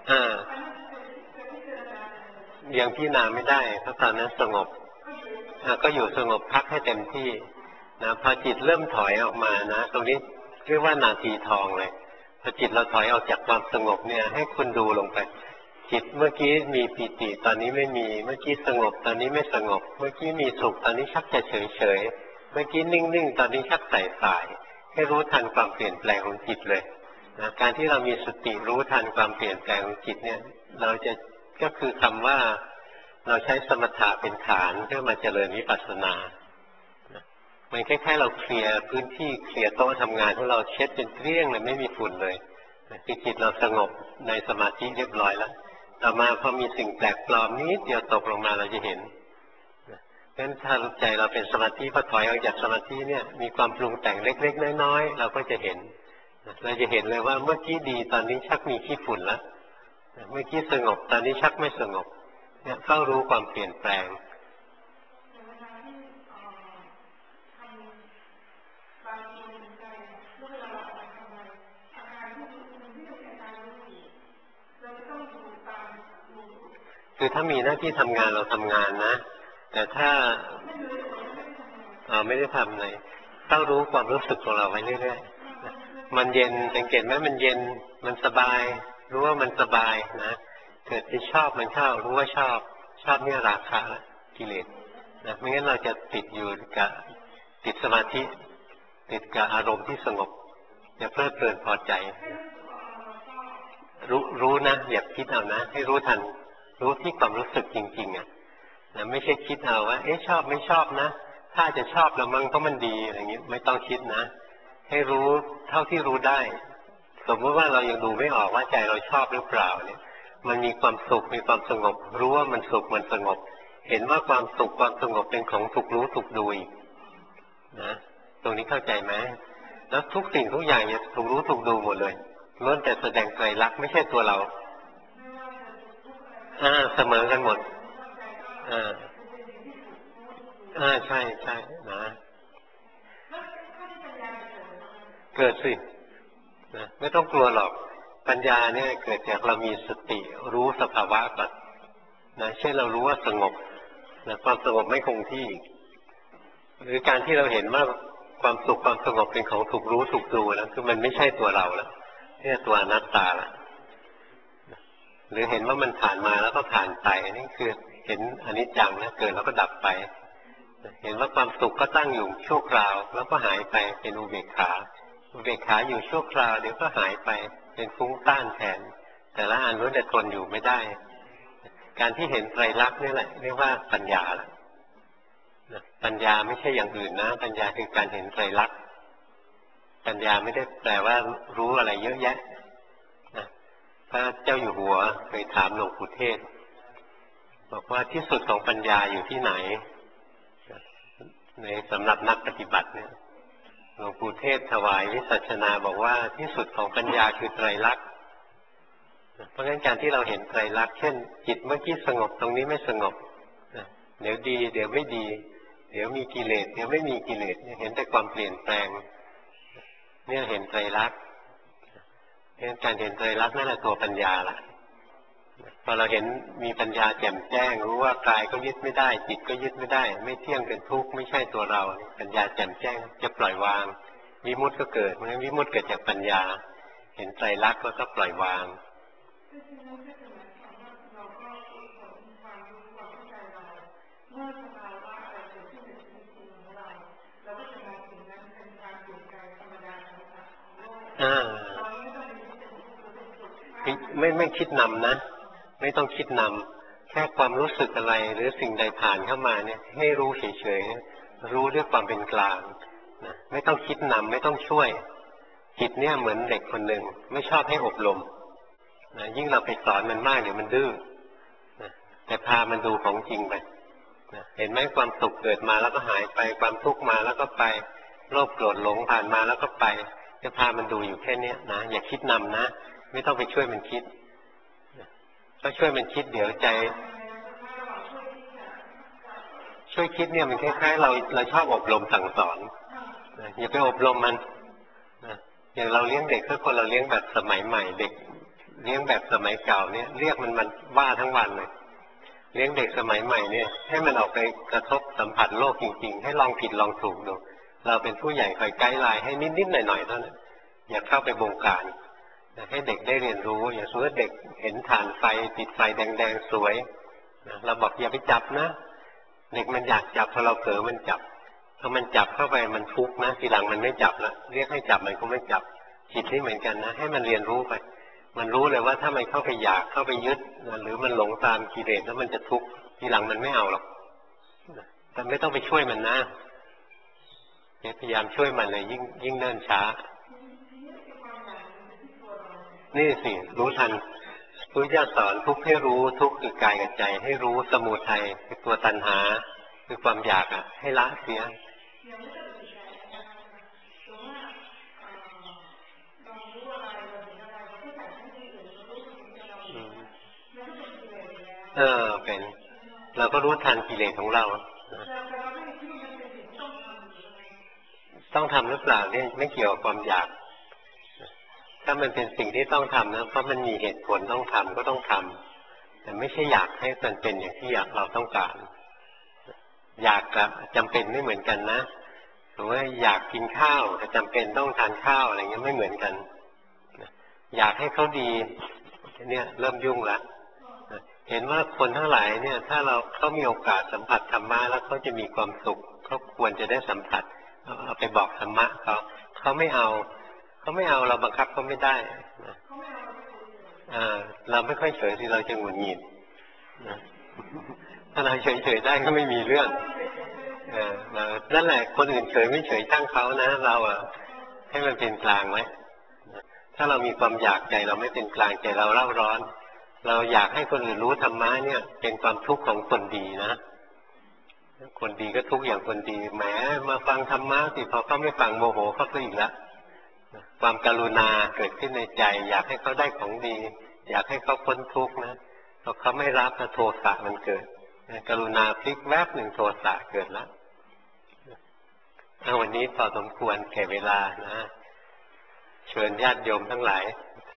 อ่ายังพิจารณาไม่ได้เพราะตอนนั้นสงบก็อยู่สงบพักให้เต็มที่นะพอจิตเริ่มถอยออกมานะตรงนี้เรียกว่านาทีทองเลยพอจิตเราถอยออกจากความสงบเนี่ยให้คุณดูลงไปจิตเมื่อกี้มีปิติตอนนี้ไม่มีเมื่อกี้สงบตอนนี้ไม่สงบเมื่อกี้มีสุขตอนนี้ชักจะเฉยเฉยเมื่อกี้นิ่งๆตอนนี้ชักใส่สายให้รู้ทันความเปลี่ยนแปลงของจิตเลยนะการที่เรามีสติรู้ทันความเปลี่ยนแปลงของจิตเนี่ยเราจะก็คือคำว่าเราใช้สมถะเป็นฐานเพื่อมาเจริญวิปัสสนามันคล้ายๆเราเคลียร์พื้นที่เคลียร์โต๊ะทำงานของเราเช็ดเป็นเกลี้ยงเลยไม่มีฝุ่นเลยจิตเราสงบในสมาธิเรียบร้อยแล้วต่อมาพอมีสิ่งแปลกปลอมนิดเดียวตกลงมาเราจะเห็นเพราะฉะนั้นถ้าใจเราเป็นสมาธิพอถอยออกจากสมาธิเนี่ยมีความปรุงแต่งเล็กๆน้อยๆเราก็จะเห็นเราจะเห็นเลยว่าเมื่อกี้ดีตอนนี้ชักมีขี้ฝุ่นแล้วเมื่อกี้สงบตอนนี้ชักไม่สงบเนี่ยเข้ารู้ความเปลี่ยนแปลงคือถ้ามีหน้าที่ทำงานเราทำงานนะแต่ถ้าไม่ได้ทำเลยเข้ารู้ความรู้สึกของเราไว้เรื่อยๆมันเย็นสังเกตไหมมันเย็นมันสบายรู้ว่ามันสบายนะเกิดที่ชอบมันเข้ารู้ว่าชอบเนี่ยราคะกิเลสนะไม่งั้นเราจะติดอยู่กับติดสมาธิติดกับอารมณ์ที่สงบจะเพลิดเพลินพอใจรู้นะอย่าคิดเอานะให้รู้ทันรู้ที่ความรู้สึกจริงๆอ่ะนะไม่ใช่คิดเอาว่าชอบไม่ชอบนะถ้าจะชอบแล้วมั้งเพราะมันดีอะไรอย่างนี้ไม่ต้องคิดนะให้รู้เท่าที่รู้ได้สมมติว่าเรายังดูไม่ออกว่าใจเราชอบหรือเปล่าเนี่ยมันมีความสุขมีความสงบรู้ว่ามันสุขมันสงบเห็นว่าความสุขความสงบเป็นของถูกรู้ถูกดูอีกนะตรงนี้เข้าใจไหมแล้วทุกสิ่งทุกอย่างเนี่ยถูกรู้ถูกดูหมดเลยล้วนแต่แสดงไตรลักษณ์ไม่ใช่ตัวเราเสมอกันหมดใช่ใช่นะเกิดสินะไม่ต้องกลัวหรอกปัญญาเนี่ยเกิดจากเรามีสติรู้สภาวะก่อนนะเช่นเรารู้ว่าสงบนะความสงบไม่คงที่หรือการที่เราเห็นว่าความสุขความสงบเป็นของถูกรู้ถูกดูแล้วคือมันไม่ใช่ตัวเราแล้วนี่ตัวอนัตตาละหรือเห็นว่ามันผ่านมาแล้วก็ผ่านไปนี่คือเห็นอนิจจังนะเกิดแล้วก็ดับไปเห็นว่าความสุขก็ตั้งอยู่ชั่วคราวแล้วก็หายไปเป็นอุเบกขาอุเบกขาอยู่ชั่วคราวเดี๋ยวก็หายไปเป็นฟุ้งซ่านแทนแต่ละอันล้วนแต่ทนอยู่ไม่ได้การที่เห็นไตรลักษณ์นี่แหละเรียกว่าปัญญาละปัญญาไม่ใช่อย่างอื่นนะปัญญาคือการเห็นไตรลักษณ์ปัญญาไม่ได้แปลว่ารู้อะไรเยอะแยะพระเจ้าอยู่หัวเคยถามหลวงปู่เทศบอกว่าที่สุดของปัญญาอยู่ที่ไหนในสำหรับนักปฏิบัติเนี่ยหลวงปู่เทศถวายวิสัชนาบอกว่าที่สุดของปัญญาคือไตรลักษณ์เพราะงั้นการที่เราเห็นไตรลักษณ์เช่นจิตเมื่อกี้สงบตรงนี้ไม่สงบเดี๋ยวดีเดี๋ยวไม่ดีเดี๋ยวมีกิเลสเดี๋ยวไม่มีกิเลสเห็นแต่ความเปลี่ยนแปลงเนี่ยเห็นไตรลักษณ์การเห็นไตรลักษณ์นั่นแหละตัวปัญญาละพอเราเห็นมีปัญญาแจ่มแจ้งรู้ว่ากายก็ยึดไม่ได้จิตก็ยึดไม่ได้ไม่เที่ยงเป็นทุกข์ไม่ใช่ตัวเราปัญญาแจ่มแจ้งจะปล่อยวางวิมุตติก็เกิดเพราะฉะนั้นวิมุตติเกิดจากปัญญาเห็นไตรลักษณ์แล้วก็ปล่อยวางไม่คิดนำนะไม่ต้องคิดนำแค่ความรู้สึกอะไรหรือสิ่งใดผ่านเข้ามาเนี่ยให้รู้เฉยๆรู้ด้วยความเป็นกลางนะไม่ต้องคิดนำไม่ต้องช่วยจิตเนี่ยเหมือนเด็กคนหนึ่งไม่ชอบให้อบรมนะยิ่งเราไปสอนมันมากเดี๋ยวมันดื้อนะแต่พามันดูของจริงไปนะเห็นไหมความสุขเกิดมาแล้วก็หายไปความทุกข์มาแล้วก็ไปโลภโกรธหลงผ่านมาแล้วก็ไปจะพามันดูอยู่แค่นี้นะอย่าคิดนำนะไม่ต้องไปช่วยมันคิดก็ช่วยมันคิดเดี๋ยวใจช่วยคิดเนี่ยมันคล้ายๆเราชอบอบรมสั่งสอนอย่าไปอบรมมันอย่างเราเลี้ยงเด็กทุกคนเราเลี้ยงแบบสมัยใหม่เด็กเลี้ยงแบบสมัยเก่าเนี่ยเรียกมันบ้าทั้งวันเลยเลี้ยงเด็กสมัยใหม่เนี่ยให้มันออกไปกระทบสัมผัสโลกจริงๆให้ลองผิดลองถูกดูเราเป็นผู้ใหญ่คอยไกด์ไลน์ให้นิดๆหน่อยๆเท่านั้นอย่าเข้าไปบงการให้เด็กได้เรียนรู้อย่างสมมติเด็กเห็นถ่านไฟติดไฟแดงๆสวยเราบอกอย่าไปจับนะเด็กมันอยากจับพอเราเผลอมันจับพอมันจับเข้าไปมันทุกข์นะทีหลังมันไม่จับละเรียกให้จับมันก็ไม่จับจิตนี่เหมือนกันนะให้มันเรียนรู้ไปมันรู้เลยว่าถ้ามันเข้าไปอยากเข้าไปยึดหรือมันหลงตามกิเลสแล้วมันจะทุกข์ทีหลังมันไม่เอาหรอกแต่ไม่ต้องไปช่วยมันนะพยายามช่วยมันเลยยิ่งเนิ่นช้านี่สิรู้ทันพุทธเจ้าสอนทุกข์ให้รู้ทุกข์คือกายกับใจให้รู้สมุทัยคือตัวตัณหาคือความอยากให้ละเสียเป็นเราก็รู้ทันกิเลสของเราต้องทำหรือเปล่าเนี่ยไม่เกี่ยวกับความอยากถ้ามันเป็นสิ่งที่ต้องทำนะเพราะมันมีเหตุผลต้องทำก็ต้องทำแต่ไม่ใช่อยากให้มันเป็นอย่างที่เราต้องการอยากกับจำเป็นไม่เหมือนกันนะหรือว่าอยากกินข้าวแต่จำเป็นต้องทานข้าวอะไรเงี้ยไม่เหมือนกันอยากให้เขาดีเนี่ยเริ่มยุ่งละเห็นว่าคนทั้งหลายเนี่ยถ้าเขามีโอกาสสัมผัสธรรมะแล้วเขาจะมีความสุขเขาควรจะได้สัมผัสเอาไปบอกธรรมะเขาไม่เอาเราบังคับเขาไม่ได้เราไม่ค่อยเฉยที่เราจะหงุดหงิดถ้าเราเฉยได้ก็ไม่มีเรื่องนั่นแหละคนอื่นเฉยไม่เฉยช่างเขานะเราให้มันเป็นกลางไว้ถ้าเรามีความอยากใจเราไม่เป็นกลางใจเราเร่าร้อนเราอยากให้คนอื่นรู้ธรรมะเนี่ยเป็นความทุกข์ของคนดีนะคนดีก็ทุกข์อย่างคนดีแหมมาฟังธรรมะสิพอเขาไม่ฟังโมโหเขาก็อีกแล้วความกรุณาเกิดขึ้นในใจอยากให้เขาได้ของดีอยากให้เขาพ้นทุกข์นะพอเขาไม่รับโทสะมันเกิดกรุณาพลิกแวบหนึ่งโทสะเกิดแล้ววันนี้พอสมควรแก่เวลานะเชิญญาติโยมทั้งหลาย